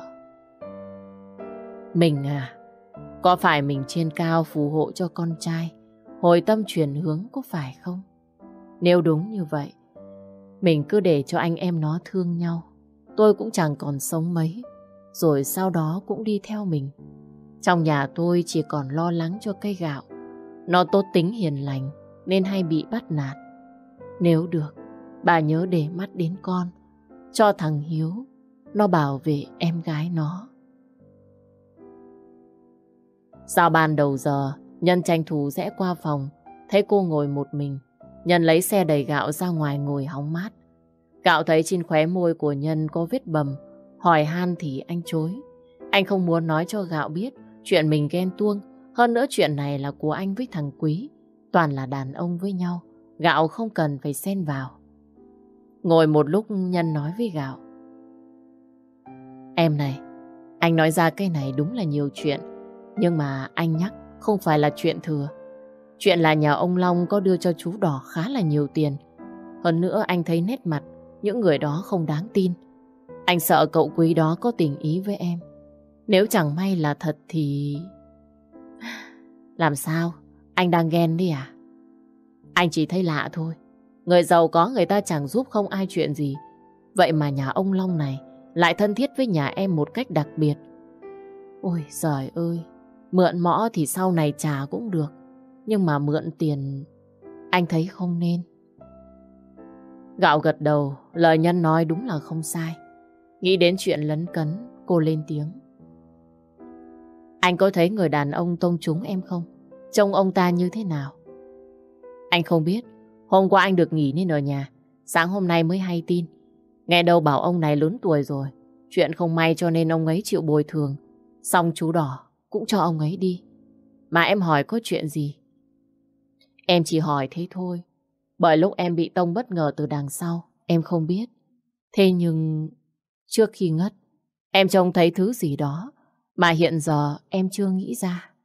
Speaker 1: Mình à, có phải mình trên cao phù hộ cho con trai hồi tâm chuyển hướng có phải không? Nếu đúng như vậy, mình cứ để cho anh em nó thương nhau. Tôi cũng chẳng còn sống mấy, rồi sau đó cũng đi theo mình. Trong nhà tôi chỉ còn lo lắng cho cây Gạo. Nó tốt tính hiền lành nên hay bị bắt nạt. Nếu được, bà nhớ để mắt đến con, cho thằng Hiếu nó bảo vệ em gái nó. Sau ban đầu giờ, Nhân tranh thủ rẽ qua phòng, thấy cô ngồi một mình. Nhân lấy xe đẩy Gạo ra ngoài ngồi hóng mát. Gạo thấy trên khóe môi của Nhân có vết bầm, hỏi han thì anh chối. Anh không muốn nói cho Gạo biết chuyện mình ghen tuông. Hơn nữa chuyện này là của anh với thằng Quý, toàn là đàn ông với nhau, Gạo không cần phải xen vào. Ngồi một lúc Nhân nói với Gạo. Em này, anh nói ra cái này đúng là nhiều chuyện, nhưng mà anh nhắc không phải là chuyện thừa. Chuyện là nhà ông Long có đưa cho chú Đỏ khá là nhiều tiền. Hơn nữa anh thấy nét mặt những người đó không đáng tin. Anh sợ cậu Quý đó có tình ý với em. Nếu chẳng may là thật thì... Làm sao? Anh đang ghen đi à? Anh chỉ thấy lạ thôi. Người giàu có người ta chẳng giúp không ai chuyện gì. Vậy mà nhà ông Long này lại thân thiết với nhà em một cách đặc biệt. Ôi giời ơi, mượn mõ thì sau này trả cũng được, nhưng mà mượn tiền anh thấy không nên. Gạo gật đầu, lời Nhân nói đúng là không sai. Nghĩ đến chuyện lấn cấn, cô lên tiếng. Anh có thấy người đàn ông tông trúng em không? Trông ông ta như thế nào? Anh không biết, hôm qua anh được nghỉ nên ở nhà. Sáng hôm nay mới hay tin. Nghe đâu bảo ông này lớn tuổi rồi. Chuyện không may cho nên ông ấy chịu bồi thường. Xong chú Đỏ cũng cho ông ấy đi. Mà em hỏi có chuyện gì? Em chỉ hỏi thế thôi. Bởi lúc em bị tông bất ngờ từ đằng sau, em không biết. Thế nhưng trước khi ngất, em trông thấy thứ gì đó mà hiện giờ em chưa nghĩ ra.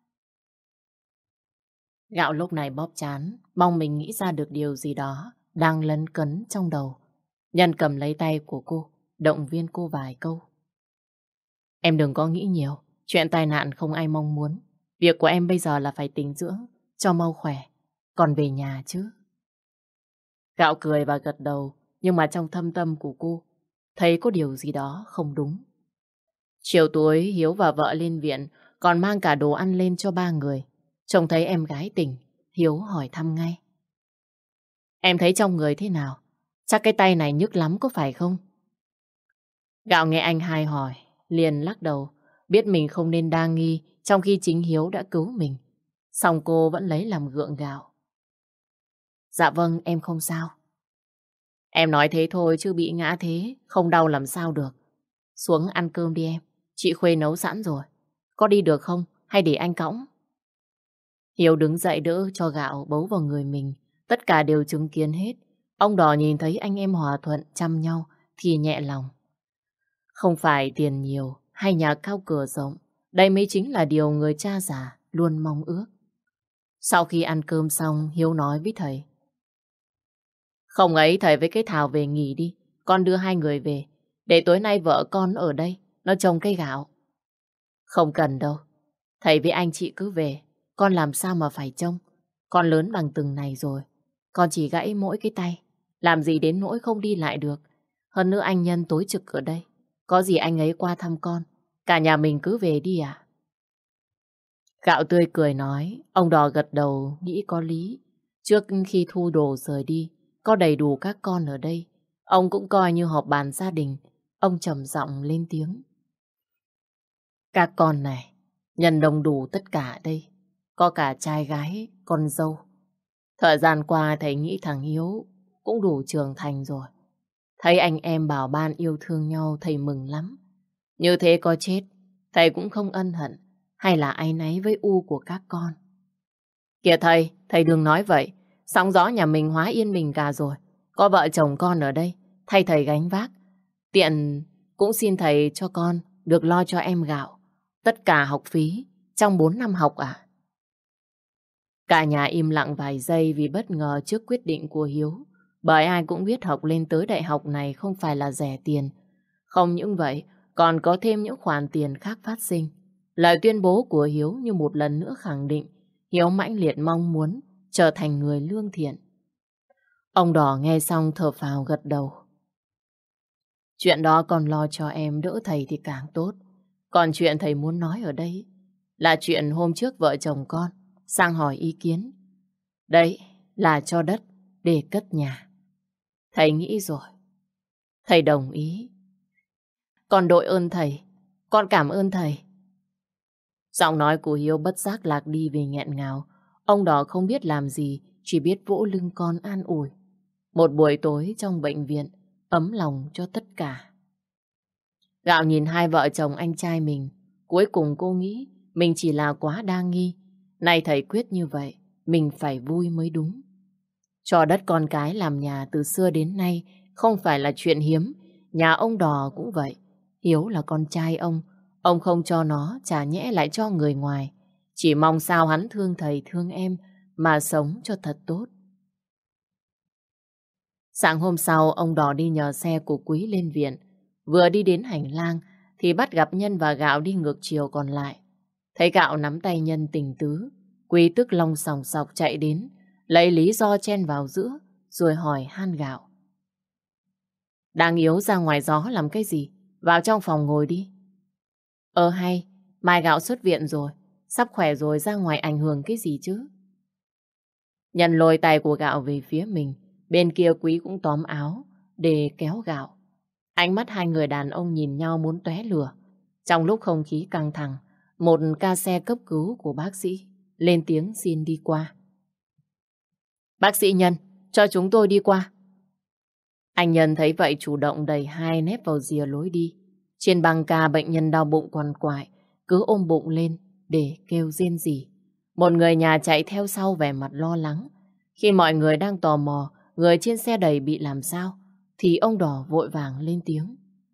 Speaker 1: Gạo lúc này bóp chán, mong mình nghĩ ra được điều gì đó đang lấn cấn trong đầu. Nhân cầm lấy tay của cô, động viên cô vài câu. Em đừng có nghĩ nhiều, chuyện tai nạn không ai mong muốn. Việc của em bây giờ là phải tĩnh dưỡng, cho mau khỏe, còn về nhà chứ. Gạo cười và gật đầu, nhưng mà trong thâm tâm của cô, thấy có điều gì đó không đúng. Chiều tối Hiếu và vợ lên viện, còn mang cả đồ ăn lên cho ba người. Trông thấy em gái tỉnh, Hiếu hỏi thăm ngay. Em thấy trong người thế nào? Chắc cái tay này nhức lắm có phải không? Gạo nghe anh hai hỏi, liền lắc đầu, biết mình không nên đa nghi trong khi chính Hiếu đã cứu mình. Xong cô vẫn lấy làm gượng gạo. Dạ vâng, em không sao. Em nói thế thôi chứ bị ngã thế, không đau làm sao được. Xuống ăn cơm đi em, chị Khuê nấu sẵn rồi. Có đi được không? Hay để anh cõng? Hiếu đứng dậy đỡ cho gạo bấu vào người mình. Tất cả đều chứng kiến hết. Ông Đỏ nhìn thấy anh em hòa thuận chăm nhau thì nhẹ lòng. Không phải tiền nhiều hay nhà cao cửa rộng. Đây mới chính là điều người cha già luôn mong ước. Sau khi ăn cơm xong, Hiếu nói với thầy. Không ấy thầy với cái Thảo về nghỉ đi. Con đưa hai người về. Để tối nay vợ con ở đây. Nó trông cây gạo. Không cần đâu. Thầy với anh chị cứ về. Con làm sao mà phải trông. Con lớn bằng từng này rồi. Con chỉ gãy mỗi cái tay. Làm gì đến nỗi không đi lại được. Hơn nữa anh Nhân tối trực ở đây. Có gì anh ấy qua thăm con. Cả nhà mình cứ về đi à? Gạo tươi cười nói. Ông Đò gật đầu nghĩ có lý. Trước khi thu đồ rời đi, có đầy đủ các con ở đây. Ông cũng coi như họp bàn gia đình. Ông trầm giọng lên tiếng. Các con này, nhân đông đủ tất cả ở đây. Có cả trai gái, con dâu. Thời gian qua thầy nghĩ thằng Hiếu cũng đủ trưởng thành rồi. Thấy anh em bảo ban yêu thương nhau thầy mừng lắm. Như thế có chết, thầy cũng không ân hận hay là áy náy với u của các con. Kìa thầy đừng nói vậy. Sóng gió nhà mình hóa yên mình cả rồi. Có vợ chồng con ở đây, thay thầy gánh vác. Tiện cũng xin thầy cho con được lo cho em gạo. Tất cả học phí trong 4 năm học à? Cả nhà im lặng vài giây vì bất ngờ trước quyết định của Hiếu. Bởi ai cũng biết học lên tới đại học này không phải là rẻ tiền. Không những vậy, còn có thêm những khoản tiền khác phát sinh. Lời tuyên bố của Hiếu như một lần nữa khẳng định Hiếu mãnh liệt mong muốn trở thành người lương thiện. Ông Đỏ nghe xong thở phào gật đầu. Chuyện đó còn lo cho em đỡ thầy thì càng tốt. Còn chuyện thầy muốn nói ở đây là chuyện hôm trước vợ chồng con sang hỏi ý kiến. Đấy là cho đất để cất nhà. Thầy nghĩ rồi. Thầy đồng ý. Con đội ơn thầy. Con cảm ơn thầy. Giọng nói của Hiếu bất giác lạc đi vì nghẹn ngào. Ông Đỏ không biết làm gì, chỉ biết vỗ lưng con an ủi. Một buổi tối trong bệnh viện, ấm lòng cho tất cả. Gạo nhìn hai vợ chồng anh trai mình. Cuối cùng cô nghĩ mình chỉ là quá đa nghi. Nay thầy quyết như vậy, mình phải vui mới đúng. Cho đất con cái làm nhà từ xưa đến nay không phải là chuyện hiếm. Nhà ông Đò cũng vậy. Hiếu là con trai ông không cho nó trả nhẽ lại cho người ngoài. Chỉ mong sao hắn thương thầy thương em mà sống cho thật tốt. Sáng hôm sau ông Đò đi nhờ xe của Quý lên viện. Vừa đi đến hành lang thì bắt gặp Nhân và Gạo đi ngược chiều còn lại. Thấy Gạo nắm tay Nhân tình tứ, Quý tức long sòng sọc chạy đến, lấy lý do chen vào giữa, rồi hỏi han Gạo. Đang yếu ra ngoài gió làm cái gì? Vào trong phòng ngồi đi. Hay, mai Gạo xuất viện rồi, sắp khỏe rồi ra ngoài ảnh hưởng cái gì chứ? Nhân lôi tay của Gạo về phía mình, bên kia Quý cũng tóm áo để kéo Gạo. Ánh mắt hai người đàn ông nhìn nhau muốn tóe lửa. Trong lúc không khí căng thẳng, một ca xe cấp cứu của bác sĩ lên tiếng xin đi qua. Bác sĩ Nhân, cho chúng tôi đi qua. Anh Nhân thấy vậy chủ động đẩy hai nép vào rìa lối đi. Trên băng ca bệnh nhân đau bụng quằn quại, cứ ôm bụng lên để kêu rên rỉ. Một người nhà chạy theo sau vẻ mặt lo lắng. Khi mọi người đang tò mò người trên xe đầy bị làm sao, thì ông Đỏ vội vàng lên tiếng.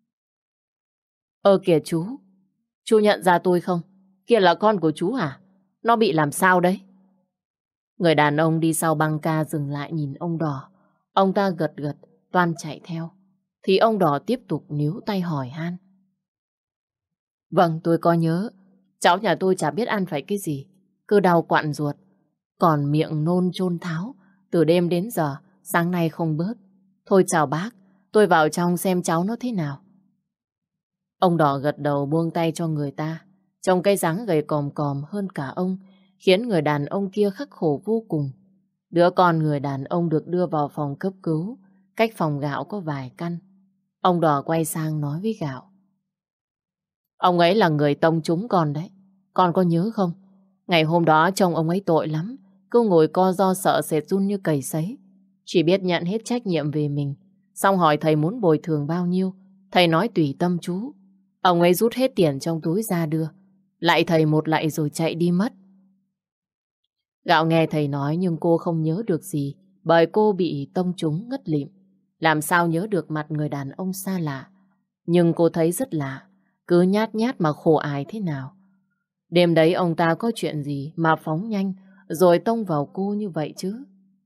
Speaker 1: Kìa chú nhận ra tôi không? Kia là con của chú à? Nó bị làm sao đấy? Người đàn ông đi sau băng ca dừng lại nhìn ông Đỏ. Ông ta gật gật, toan chạy theo. Thì ông Đỏ tiếp tục níu tay hỏi han. Vâng, tôi có nhớ. Cháu nhà tôi chả biết ăn phải cái gì. Cứ đau quặn ruột. Còn miệng nôn chôn tháo. Từ đêm đến giờ, sáng nay không bớt. Thôi chào bác, tôi vào trong xem cháu nó thế nào. Ông Đỏ gật đầu buông tay cho người ta. Trông cái dáng gầy còm còm hơn cả ông, khiến người đàn ông kia khắc khổ vô cùng. Đứa con người đàn ông được đưa vào phòng cấp cứu, cách phòng Gạo có vài căn. Ông Đỏ quay sang nói với Gạo. Ông ấy là người tông trúng con đấy. Con có nhớ không? Ngày hôm đó trông ông ấy tội lắm. Cứ ngồi co ro sợ sệt run như cầy sấy. Chỉ biết nhận hết trách nhiệm về mình. Xong hỏi thầy muốn bồi thường bao nhiêu. Thầy nói tùy tâm chú. Ông ấy rút hết tiền trong túi ra đưa. Lại thầy một lạy rồi chạy đi mất. Gạo nghe thầy nói nhưng cô không nhớ được gì. Bởi cô bị tông trúng ngất lịm. Làm sao nhớ được mặt người đàn ông xa lạ. Nhưng cô thấy rất lạ. Cứ nhát nhát mà khổ ải thế nào. Đêm đấy ông ta có chuyện gì mà phóng nhanh rồi tông vào cô như vậy chứ?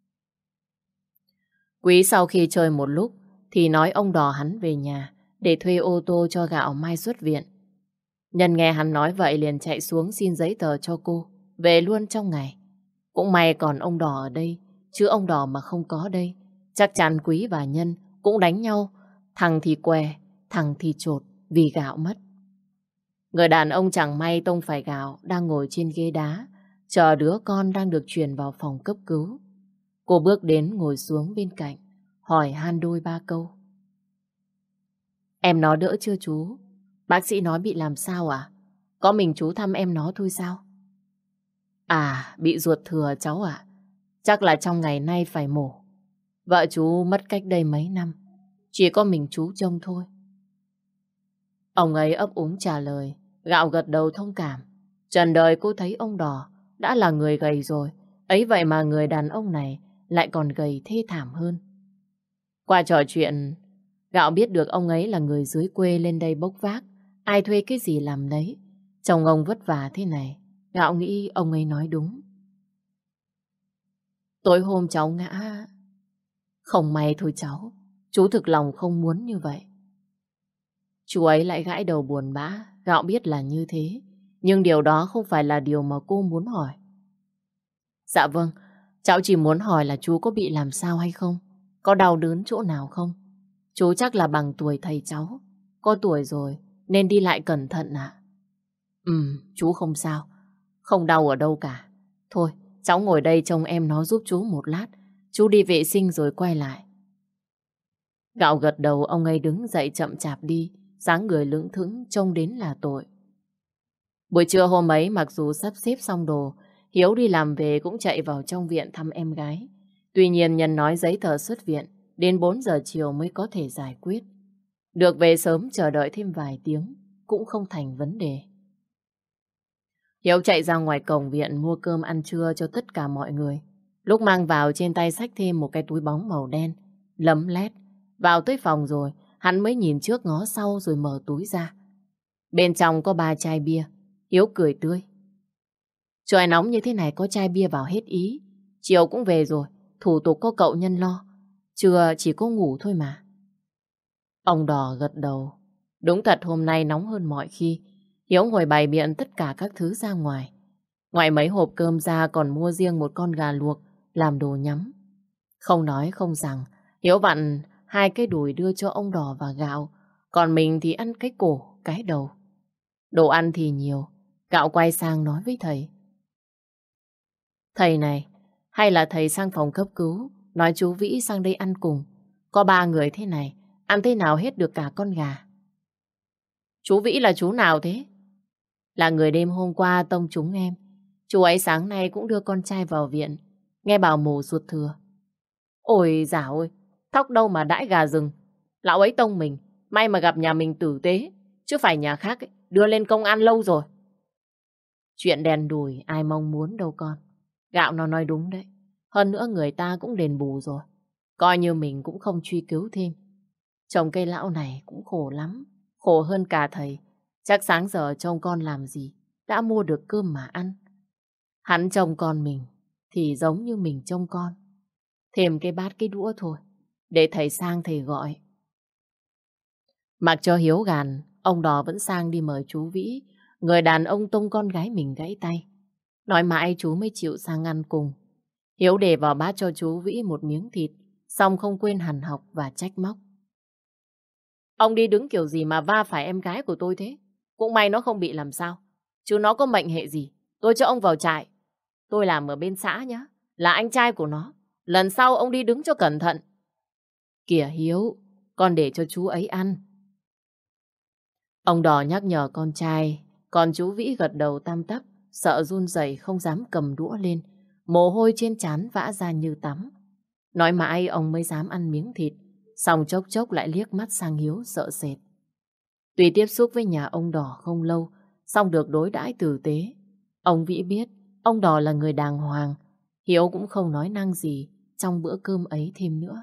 Speaker 1: Quý sau khi chơi một lúc thì nói ông Đỏ hắn về nhà để thuê ô tô cho Gạo mai xuất viện. Nhân nghe hắn nói vậy liền chạy xuống xin giấy tờ cho cô về luôn trong ngày. Cũng may còn ông Đỏ ở đây, chứ ông Đỏ mà không có đây chắc chắn Quý và Nhân cũng đánh nhau. Thằng thì què, thằng thì chột vì Gạo mất. Người đàn ông chẳng may tông phải Gạo đang ngồi trên ghế đá, chờ đứa con đang được chuyển vào phòng cấp cứu. Cô bước đến ngồi xuống bên cạnh, hỏi han đôi ba câu. Em nó đỡ chưa chú? Bác sĩ nói bị làm sao à? Có mình chú thăm em nó thôi sao? À, bị ruột thừa cháu ạ. Chắc là trong ngày nay phải mổ. Vợ chú mất cách đây mấy năm. Chỉ có mình chú trông thôi. Ông ấy ấp úng trả lời. Gạo gật đầu thông cảm. Trần đời cô thấy ông Đỏ đã là người gầy rồi. Ấy vậy mà người đàn ông này lại còn gầy thê thảm hơn. Qua trò chuyện, Gạo biết được ông ấy là người dưới quê lên đây bốc vác. Ai thuê cái gì làm đấy. Chồng ông vất vả thế này. Gạo nghĩ ông ấy nói đúng. Tối hôm cháu ngã. Không may thôi cháu. Chú thực lòng không muốn như vậy. Chú ấy lại gãi đầu buồn bã. Gạo biết là như thế. Nhưng điều đó không phải là điều mà cô muốn hỏi. Dạ vâng. Cháu chỉ muốn hỏi là chú có bị làm sao hay không? Có đau đớn chỗ nào không? Chú chắc là bằng tuổi thầy cháu. Có tuổi rồi nên đi lại cẩn thận ạ. Chú không sao. Không đau ở đâu cả. Thôi, cháu ngồi đây trông em nó giúp chú một lát. Chú đi vệ sinh rồi quay lại. Gạo gật đầu, ông ấy đứng dậy chậm chạp đi, dáng người lững thững trông đến là tội. Buổi trưa hôm ấy mặc dù sắp xếp xong đồ, Hiếu đi làm về cũng chạy vào trong viện thăm em gái. Tuy nhiên Nhân nói giấy tờ xuất viện đến 4 giờ chiều mới có thể giải quyết. Được về sớm chờ đợi thêm vài tiếng cũng không thành vấn đề. Hiếu chạy ra ngoài cổng viện mua cơm ăn trưa cho tất cả mọi người. Lúc mang vào trên tay xách thêm một cái túi bóng màu đen, lấm lét. Vào tới phòng rồi, hắn mới nhìn trước ngó sau rồi mở túi ra. Bên trong có 3 chai bia. Hiếu cười tươi. Trời nóng như thế này có chai bia vào hết ý. Chiều cũng về rồi, thủ tục có cậu Nhân lo. Trưa chỉ có ngủ thôi mà. Ông Đỏ gật đầu. Đúng thật hôm nay nóng hơn mọi khi. Hiếu ngồi bày biện tất cả các thứ ra ngoài. Ngoài mấy hộp cơm ra còn mua riêng một con gà luộc làm đồ nhắm. Không nói không rằng, Hiếu vặn 2 cái đùi đưa cho ông Đỏ và Gạo. Còn mình thì ăn cái cổ, cái đầu. Đồ ăn thì nhiều. Gạo quay sang nói với thầy. Thầy này, hay là thầy sang phòng cấp cứu, nói chú Vĩ sang đây ăn cùng. Có 3 người thế này, ăn thế nào hết được cả con gà. Chú Vĩ là chú nào thế? Là người đêm hôm qua tông chúng em. Chú ấy sáng nay cũng đưa con trai vào viện. Nghe bảo mổ ruột thừa, Ôi dào ôi, thóc đâu mà đãi gà rừng. Lão ấy tông mình, may mà gặp nhà mình tử tế, chứ phải nhà khác ấy, đưa lên công an lâu rồi. Chuyện đèn đủi ai mong muốn đâu con. Gạo nó nói đúng đấy. Hơn nữa người ta cũng đền bù rồi. Coi như mình cũng không truy cứu thêm. Chồng cây lão này cũng khổ lắm. Khổ hơn cả thầy. Chắc sáng giờ trông con làm gì đã mua được cơm mà ăn. Hắn trông con mình thì giống như mình trông con. Thêm cái bát cái đũa thôi. Để thầy sang thầy gọi. Mặc cho Hiếu gàn, ông Đò vẫn sang đi mời chú Vĩ. Người đàn ông tông con gái mình gãy tay. Nói mãi chú mới chịu sang ăn cùng. Hiếu để vào bát cho chú Vĩ một miếng thịt, xong không quên hằn học và trách móc. Ông đi đứng kiểu gì mà va phải em gái của tôi thế? Cũng may nó không bị làm sao. Chứ nó có mệnh hệ gì, tôi cho ông vào trại. Tôi làm ở bên xã nhá, là anh trai của nó. Lần sau ông đi đứng cho cẩn thận. Kìa Hiếu, con để cho chú ấy ăn. Ông Đò nhắc nhở con trai, còn chú Vĩ gật đầu tam tắp, sợ run rẩy không dám cầm đũa lên, mồ hôi trên trán vã ra như tắm. Nói mãi ông mới dám ăn miếng thịt, xong chốc chốc lại liếc mắt sang Hiếu sợ sệt. Tuy tiếp xúc với nhà ông Đò không lâu, song được đối đãi tử tế. Ông Vĩ biết ông Đò là người đàng hoàng, Hiếu cũng không nói năng gì trong bữa cơm ấy thêm nữa.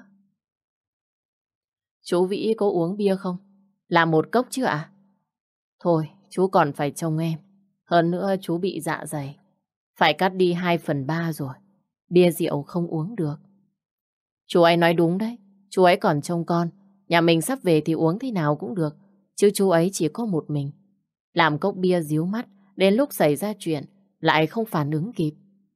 Speaker 1: Chú Vĩ có uống bia không? Làm một cốc chứ ạ? Thôi, chú còn phải trông em. Hơn nữa chú bị dạ dày. Phải cắt đi 2/3 rồi. Bia rượu không uống được. Chú ấy nói đúng đấy. Chú ấy còn trông con. Nhà mình sắp về thì uống thế nào cũng được. Chứ chú ấy chỉ có một mình. Làm cốc bia díu mắt. Đến lúc xảy ra chuyện lại không phản ứng kịp.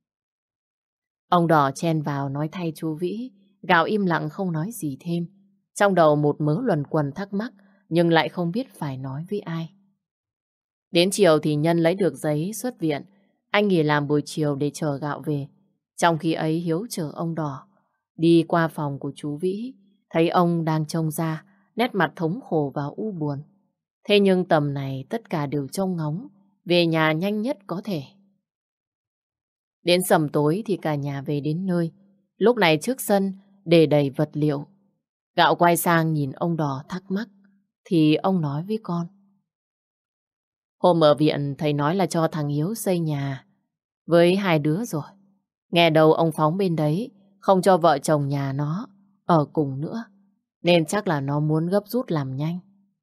Speaker 1: Ông Đỏ chen vào nói thay chú Vĩ. Gạo im lặng không nói gì thêm. Trong đầu một mớ luẩn quẩn thắc mắc. Nhưng lại không biết phải nói với ai. Đến chiều thì Nhân lấy được giấy xuất viện. Anh nghỉ làm buổi chiều để chờ Gạo về. Trong khi ấy Hiếu chờ ông Đỏ. Đi qua phòng của chú Vĩ, thấy ông đang trông ra, nét mặt thống khổ và u buồn. Thế nhưng tầm này tất cả đều trông ngóng, về nhà nhanh nhất có thể. Đến sầm tối thì cả nhà về đến nơi. Lúc này trước sân để đầy vật liệu. Gạo quay sang nhìn ông Đỏ thắc mắc, thì ông nói với con. Hôm ở viện thầy nói là cho thằng Hiếu xây nhà với 2 đứa rồi. Nghe đầu ông phóng bên đấy không cho vợ chồng nhà nó ở cùng nữa. Nên chắc là nó muốn gấp rút làm nhanh.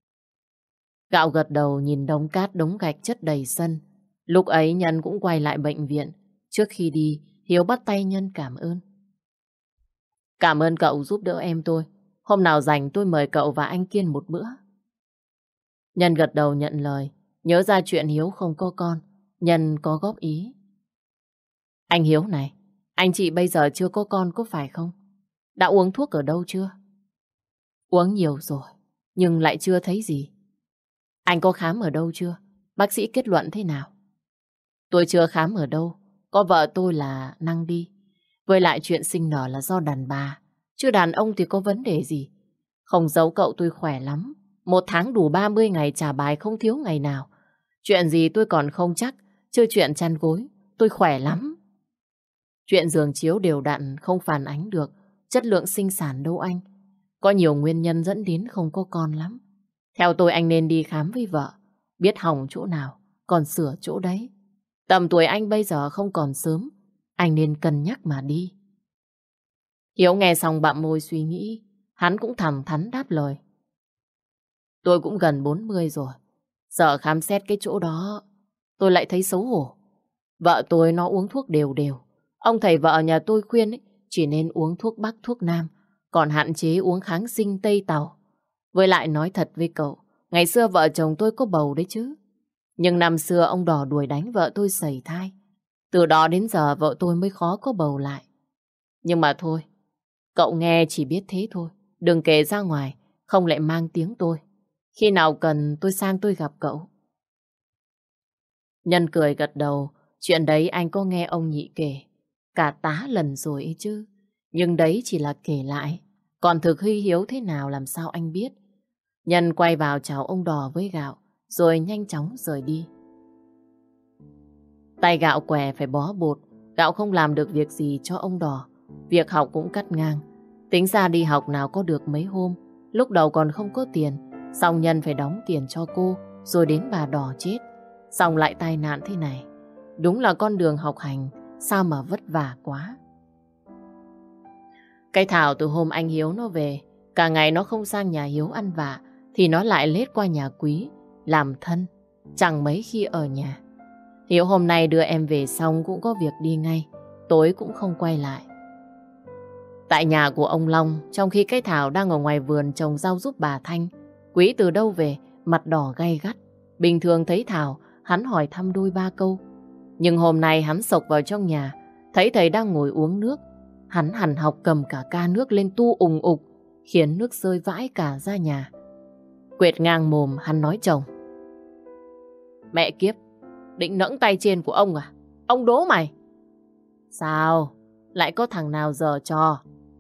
Speaker 1: Gạo gật đầu nhìn đống cát đống gạch chất đầy sân. Lúc ấy Nhân cũng quay lại bệnh viện. Trước khi đi Hiếu bắt tay Nhân cảm ơn. Cảm ơn cậu giúp đỡ em tôi. Hôm nào rảnh tôi mời cậu và anh Kiên một bữa. Nhân gật đầu nhận lời. Nhớ ra chuyện Hiếu không có con, Nhân có góp ý. Anh Hiếu này, anh chị bây giờ chưa có con có phải không? Đã uống thuốc ở đâu chưa? Uống nhiều rồi, nhưng lại chưa thấy gì. Anh có khám ở đâu chưa? Bác sĩ kết luận thế nào? Tôi chưa khám ở đâu, có vợ tôi là năng đi. Với lại chuyện sinh nở là do đàn bà, chứ đàn ông thì có vấn đề gì. Không giấu cậu tôi khỏe lắm. 1 tháng đủ 30 ngày trả bài không thiếu ngày nào. Chuyện gì tôi còn không chắc, chứ chuyện chăn gối, tôi khỏe lắm. Chuyện giường chiếu đều đặn không phản ánh được chất lượng sinh sản đâu anh. Có nhiều nguyên nhân dẫn đến không có con lắm. Theo tôi anh nên đi khám với vợ, biết hỏng chỗ nào, còn sửa chỗ đấy. Tầm tuổi anh bây giờ không còn sớm, anh nên cân nhắc mà đi. Hiếu nghe xong bặm môi suy nghĩ, hắn cũng thẳng thắn đáp lời. Tôi cũng gần 40 rồi, sợ khám xét cái chỗ đó, tôi lại thấy xấu hổ. Vợ tôi nó uống thuốc đều đều. Ông thầy vợ nhà tôi khuyên ấy, chỉ nên uống thuốc Bắc thuốc Nam, còn hạn chế uống kháng sinh Tây Tàu. Với lại nói thật với cậu, ngày xưa vợ chồng tôi có bầu đấy chứ. Nhưng năm xưa ông Đỏ đuổi đánh vợ tôi sẩy thai. Từ đó đến giờ vợ tôi mới khó có bầu lại. Nhưng mà thôi, cậu nghe chỉ biết thế thôi. Đừng kể ra ngoài, không lại mang tiếng tôi. Khi nào cần tôi sang tôi gặp cậu. Nhân cười gật đầu. Chuyện đấy anh có nghe ông nhị kể cả tá lần rồi ấy chứ. Nhưng đấy chỉ là kể lại. Còn thực Huy Hiếu thế nào làm sao anh biết. Nhân quay vào chào ông Đò với Gạo, rồi nhanh chóng rời đi. Tay Gạo què phải bó bột. Gạo không làm được việc gì cho ông Đò. Việc học cũng cắt ngang. Tính ra đi học nào có được mấy hôm, lúc đầu còn không có tiền, xong Nhân phải đóng tiền cho cô, rồi đến bà đỏ chết, xong lại tai nạn thế này. Đúng là con đường học hành, sao mà vất vả quá. Cái Thảo từ hôm anh Hiếu nó về, cả ngày nó không sang nhà Hiếu ăn vạ, thì nó lại lết qua nhà Quý, làm thân, chẳng mấy khi ở nhà. Hiếu hôm nay đưa em về xong cũng có việc đi ngay, tối cũng không quay lại. Tại nhà của ông Long, trong khi cái Thảo đang ở ngoài vườn trồng rau giúp bà Thanh, Quý từ đâu về, mặt đỏ gay gắt. Bình thường thấy Thảo, hắn hỏi thăm đôi ba câu. Nhưng hôm nay hắn xộc vào trong nhà, thấy thầy đang ngồi uống nước. Hắn hằn học cầm cả ca nước lên tu ùng ục, khiến nước rơi vãi cả ra nhà. Quệt ngang mồm, hắn nói chồng: Mẹ kiếp, định nẫng tay trên của ông à? Ông đố mày. Sao? Lại có thằng nào giở trò?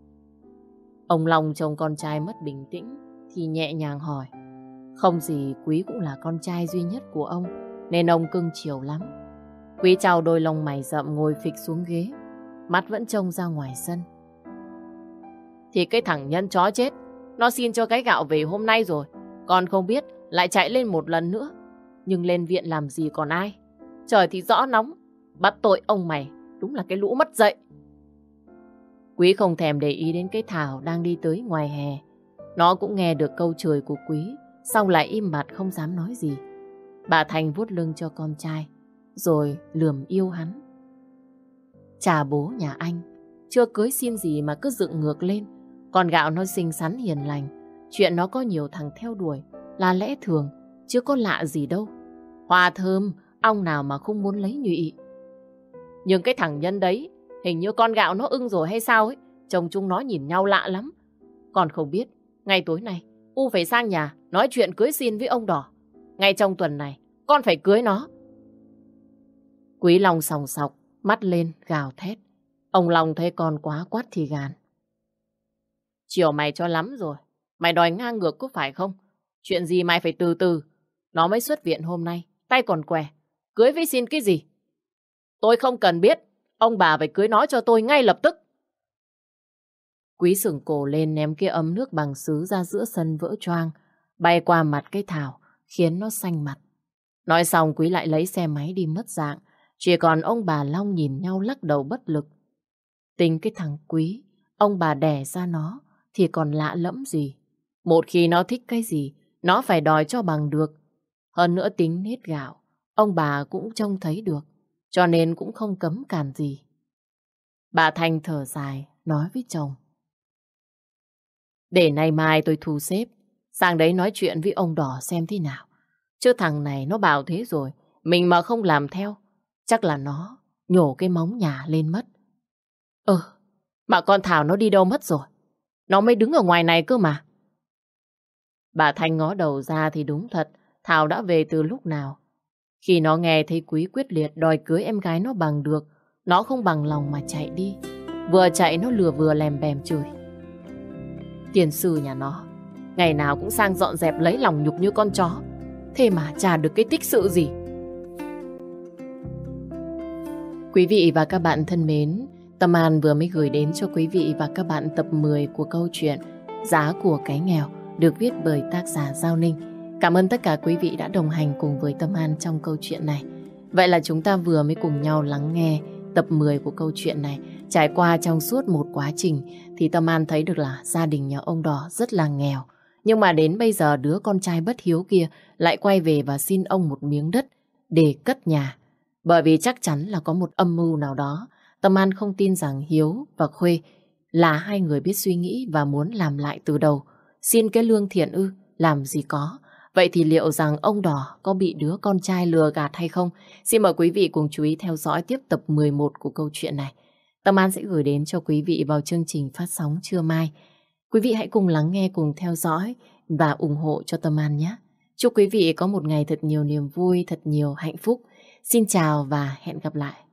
Speaker 1: Ông Long trông con trai mất bình tĩnh thì nhẹ nhàng hỏi. Không gì, Quý cũng là con trai duy nhất của ông, nên ông cưng chiều lắm. Quý chào đôi lông mày rậm ngồi phịch xuống ghế, mắt vẫn trông ra ngoài sân. Thì cái thằng Nhân chó chết, nó xin cho cái gạo về hôm nay rồi, con không biết lại chạy lên một lần nữa. Nhưng lên viện làm gì còn ai. Trời thì rõ nóng, bắt tội ông mày, đúng là cái lũ mất dạy. Quý không thèm để ý đến cái Thảo đang đi tới ngoài hè. Nó cũng nghe được câu chửi của Quý, xong lại im bặt không dám nói gì. Bà Thành vuốt lưng cho con trai, rồi lườm yêu hắn. Chà bố nhà anh, chưa cưới xin gì mà cứ dựng ngược lên. Con gạo nó xinh xắn hiền lành, chuyện nó có nhiều thằng theo đuổi là lẽ thường, chứ có lạ gì đâu. Hoa thơm, ong nào mà không muốn lấy nhụy. Nhưng cái thằng Nhân đấy, hình như con gạo nó ưng rồi hay sao ấy. Chồng chúng nó nhìn nhau lạ lắm. Con không biết, ngay tối nay U phải sang nhà nói chuyện cưới xin với ông Đỏ. Ngay trong tuần này con phải cưới nó. Quý Long sòng sọc, mắt lên gào thét. Ông Long thấy con quá quát thì gàn. Chiều mày cho lắm rồi, mày đòi ngang ngược có phải không? Chuyện gì mày phải từ từ. Nó mới xuất viện hôm nay, tay còn què. Cưới với xin cái gì? Tôi không cần biết, ông bà phải cưới nó cho tôi ngay lập tức. Quý sừng cổ lên ném cái ấm nước bằng sứ ra giữa sân vỡ choang, bay qua mặt cái Thảo, khiến nó xanh mặt. Nói xong Quý lại lấy xe máy đi mất dạng, chỉ còn ông bà Long nhìn nhau lắc đầu bất lực. Tính cái thằng Quý, ông bà đẻ ra nó thì còn lạ lẫm gì. Một khi nó thích cái gì, nó phải đòi cho bằng được. Hơn nữa tính nết gạo, ông bà cũng trông thấy được, cho nên cũng không cấm cản gì. Bà Thanh thở dài, nói với chồng. Để nay mai tôi thu xếp, sang đấy nói chuyện với ông Đỏ xem thế nào. Chứ thằng này nó bảo thế rồi, mình mà không làm theo, chắc là nó nhổ cái móng nhà lên mất. Mà con Thảo nó đi đâu mất rồi? Nó mới đứng ở ngoài này cơ mà. Bà Thanh ngó đầu ra thì đúng thật, Thảo đã về từ lúc nào. Khi nó nghe thấy Quý quyết liệt đòi cưới em gái nó bằng được, nó không bằng lòng mà chạy đi. Vừa chạy nó lừa vừa lèm bèm chửi. Tiền sư nhà nó, ngày nào cũng sang dọn dẹp lấy lòng nhục như con chó, thế mà chả được cái tích sự gì. Quý vị và các bạn thân mến, Tâm An vừa mới gửi đến cho quý vị và các bạn tập 10 của câu chuyện Giá của cái nghèo, được viết bởi tác giả Giao Ninh. Cảm ơn tất cả quý vị đã đồng hành cùng với Tâm An trong câu chuyện này. Vậy là chúng ta vừa mới cùng nhau lắng nghe tập 10 của câu chuyện này. Trải qua trong suốt một quá trình thì Tâm An thấy được là gia đình nhà ông Đỏ rất là nghèo. Nhưng mà đến bây giờ đứa con trai bất hiếu kia lại quay về và xin ông một miếng đất để cất nhà. Bởi vì chắc chắn là có một âm mưu nào đó. Tâm An không tin rằng Hiếu và Khuê là hai người biết suy nghĩ và muốn làm lại từ đầu. Xin cái lương thiện ư? Làm gì có. Vậy thì liệu rằng ông Đỏ có bị đứa con trai lừa gạt hay không? Xin mời quý vị cùng chú ý theo dõi tiếp tập 11 của câu chuyện này. Tâm An sẽ gửi đến cho quý vị vào chương trình phát sóng trưa mai. Quý vị hãy cùng lắng nghe, cùng theo dõi và ủng hộ cho Tâm An nhé. Chúc quý vị có một ngày thật nhiều niềm vui, thật nhiều hạnh phúc. Xin chào và hẹn gặp lại.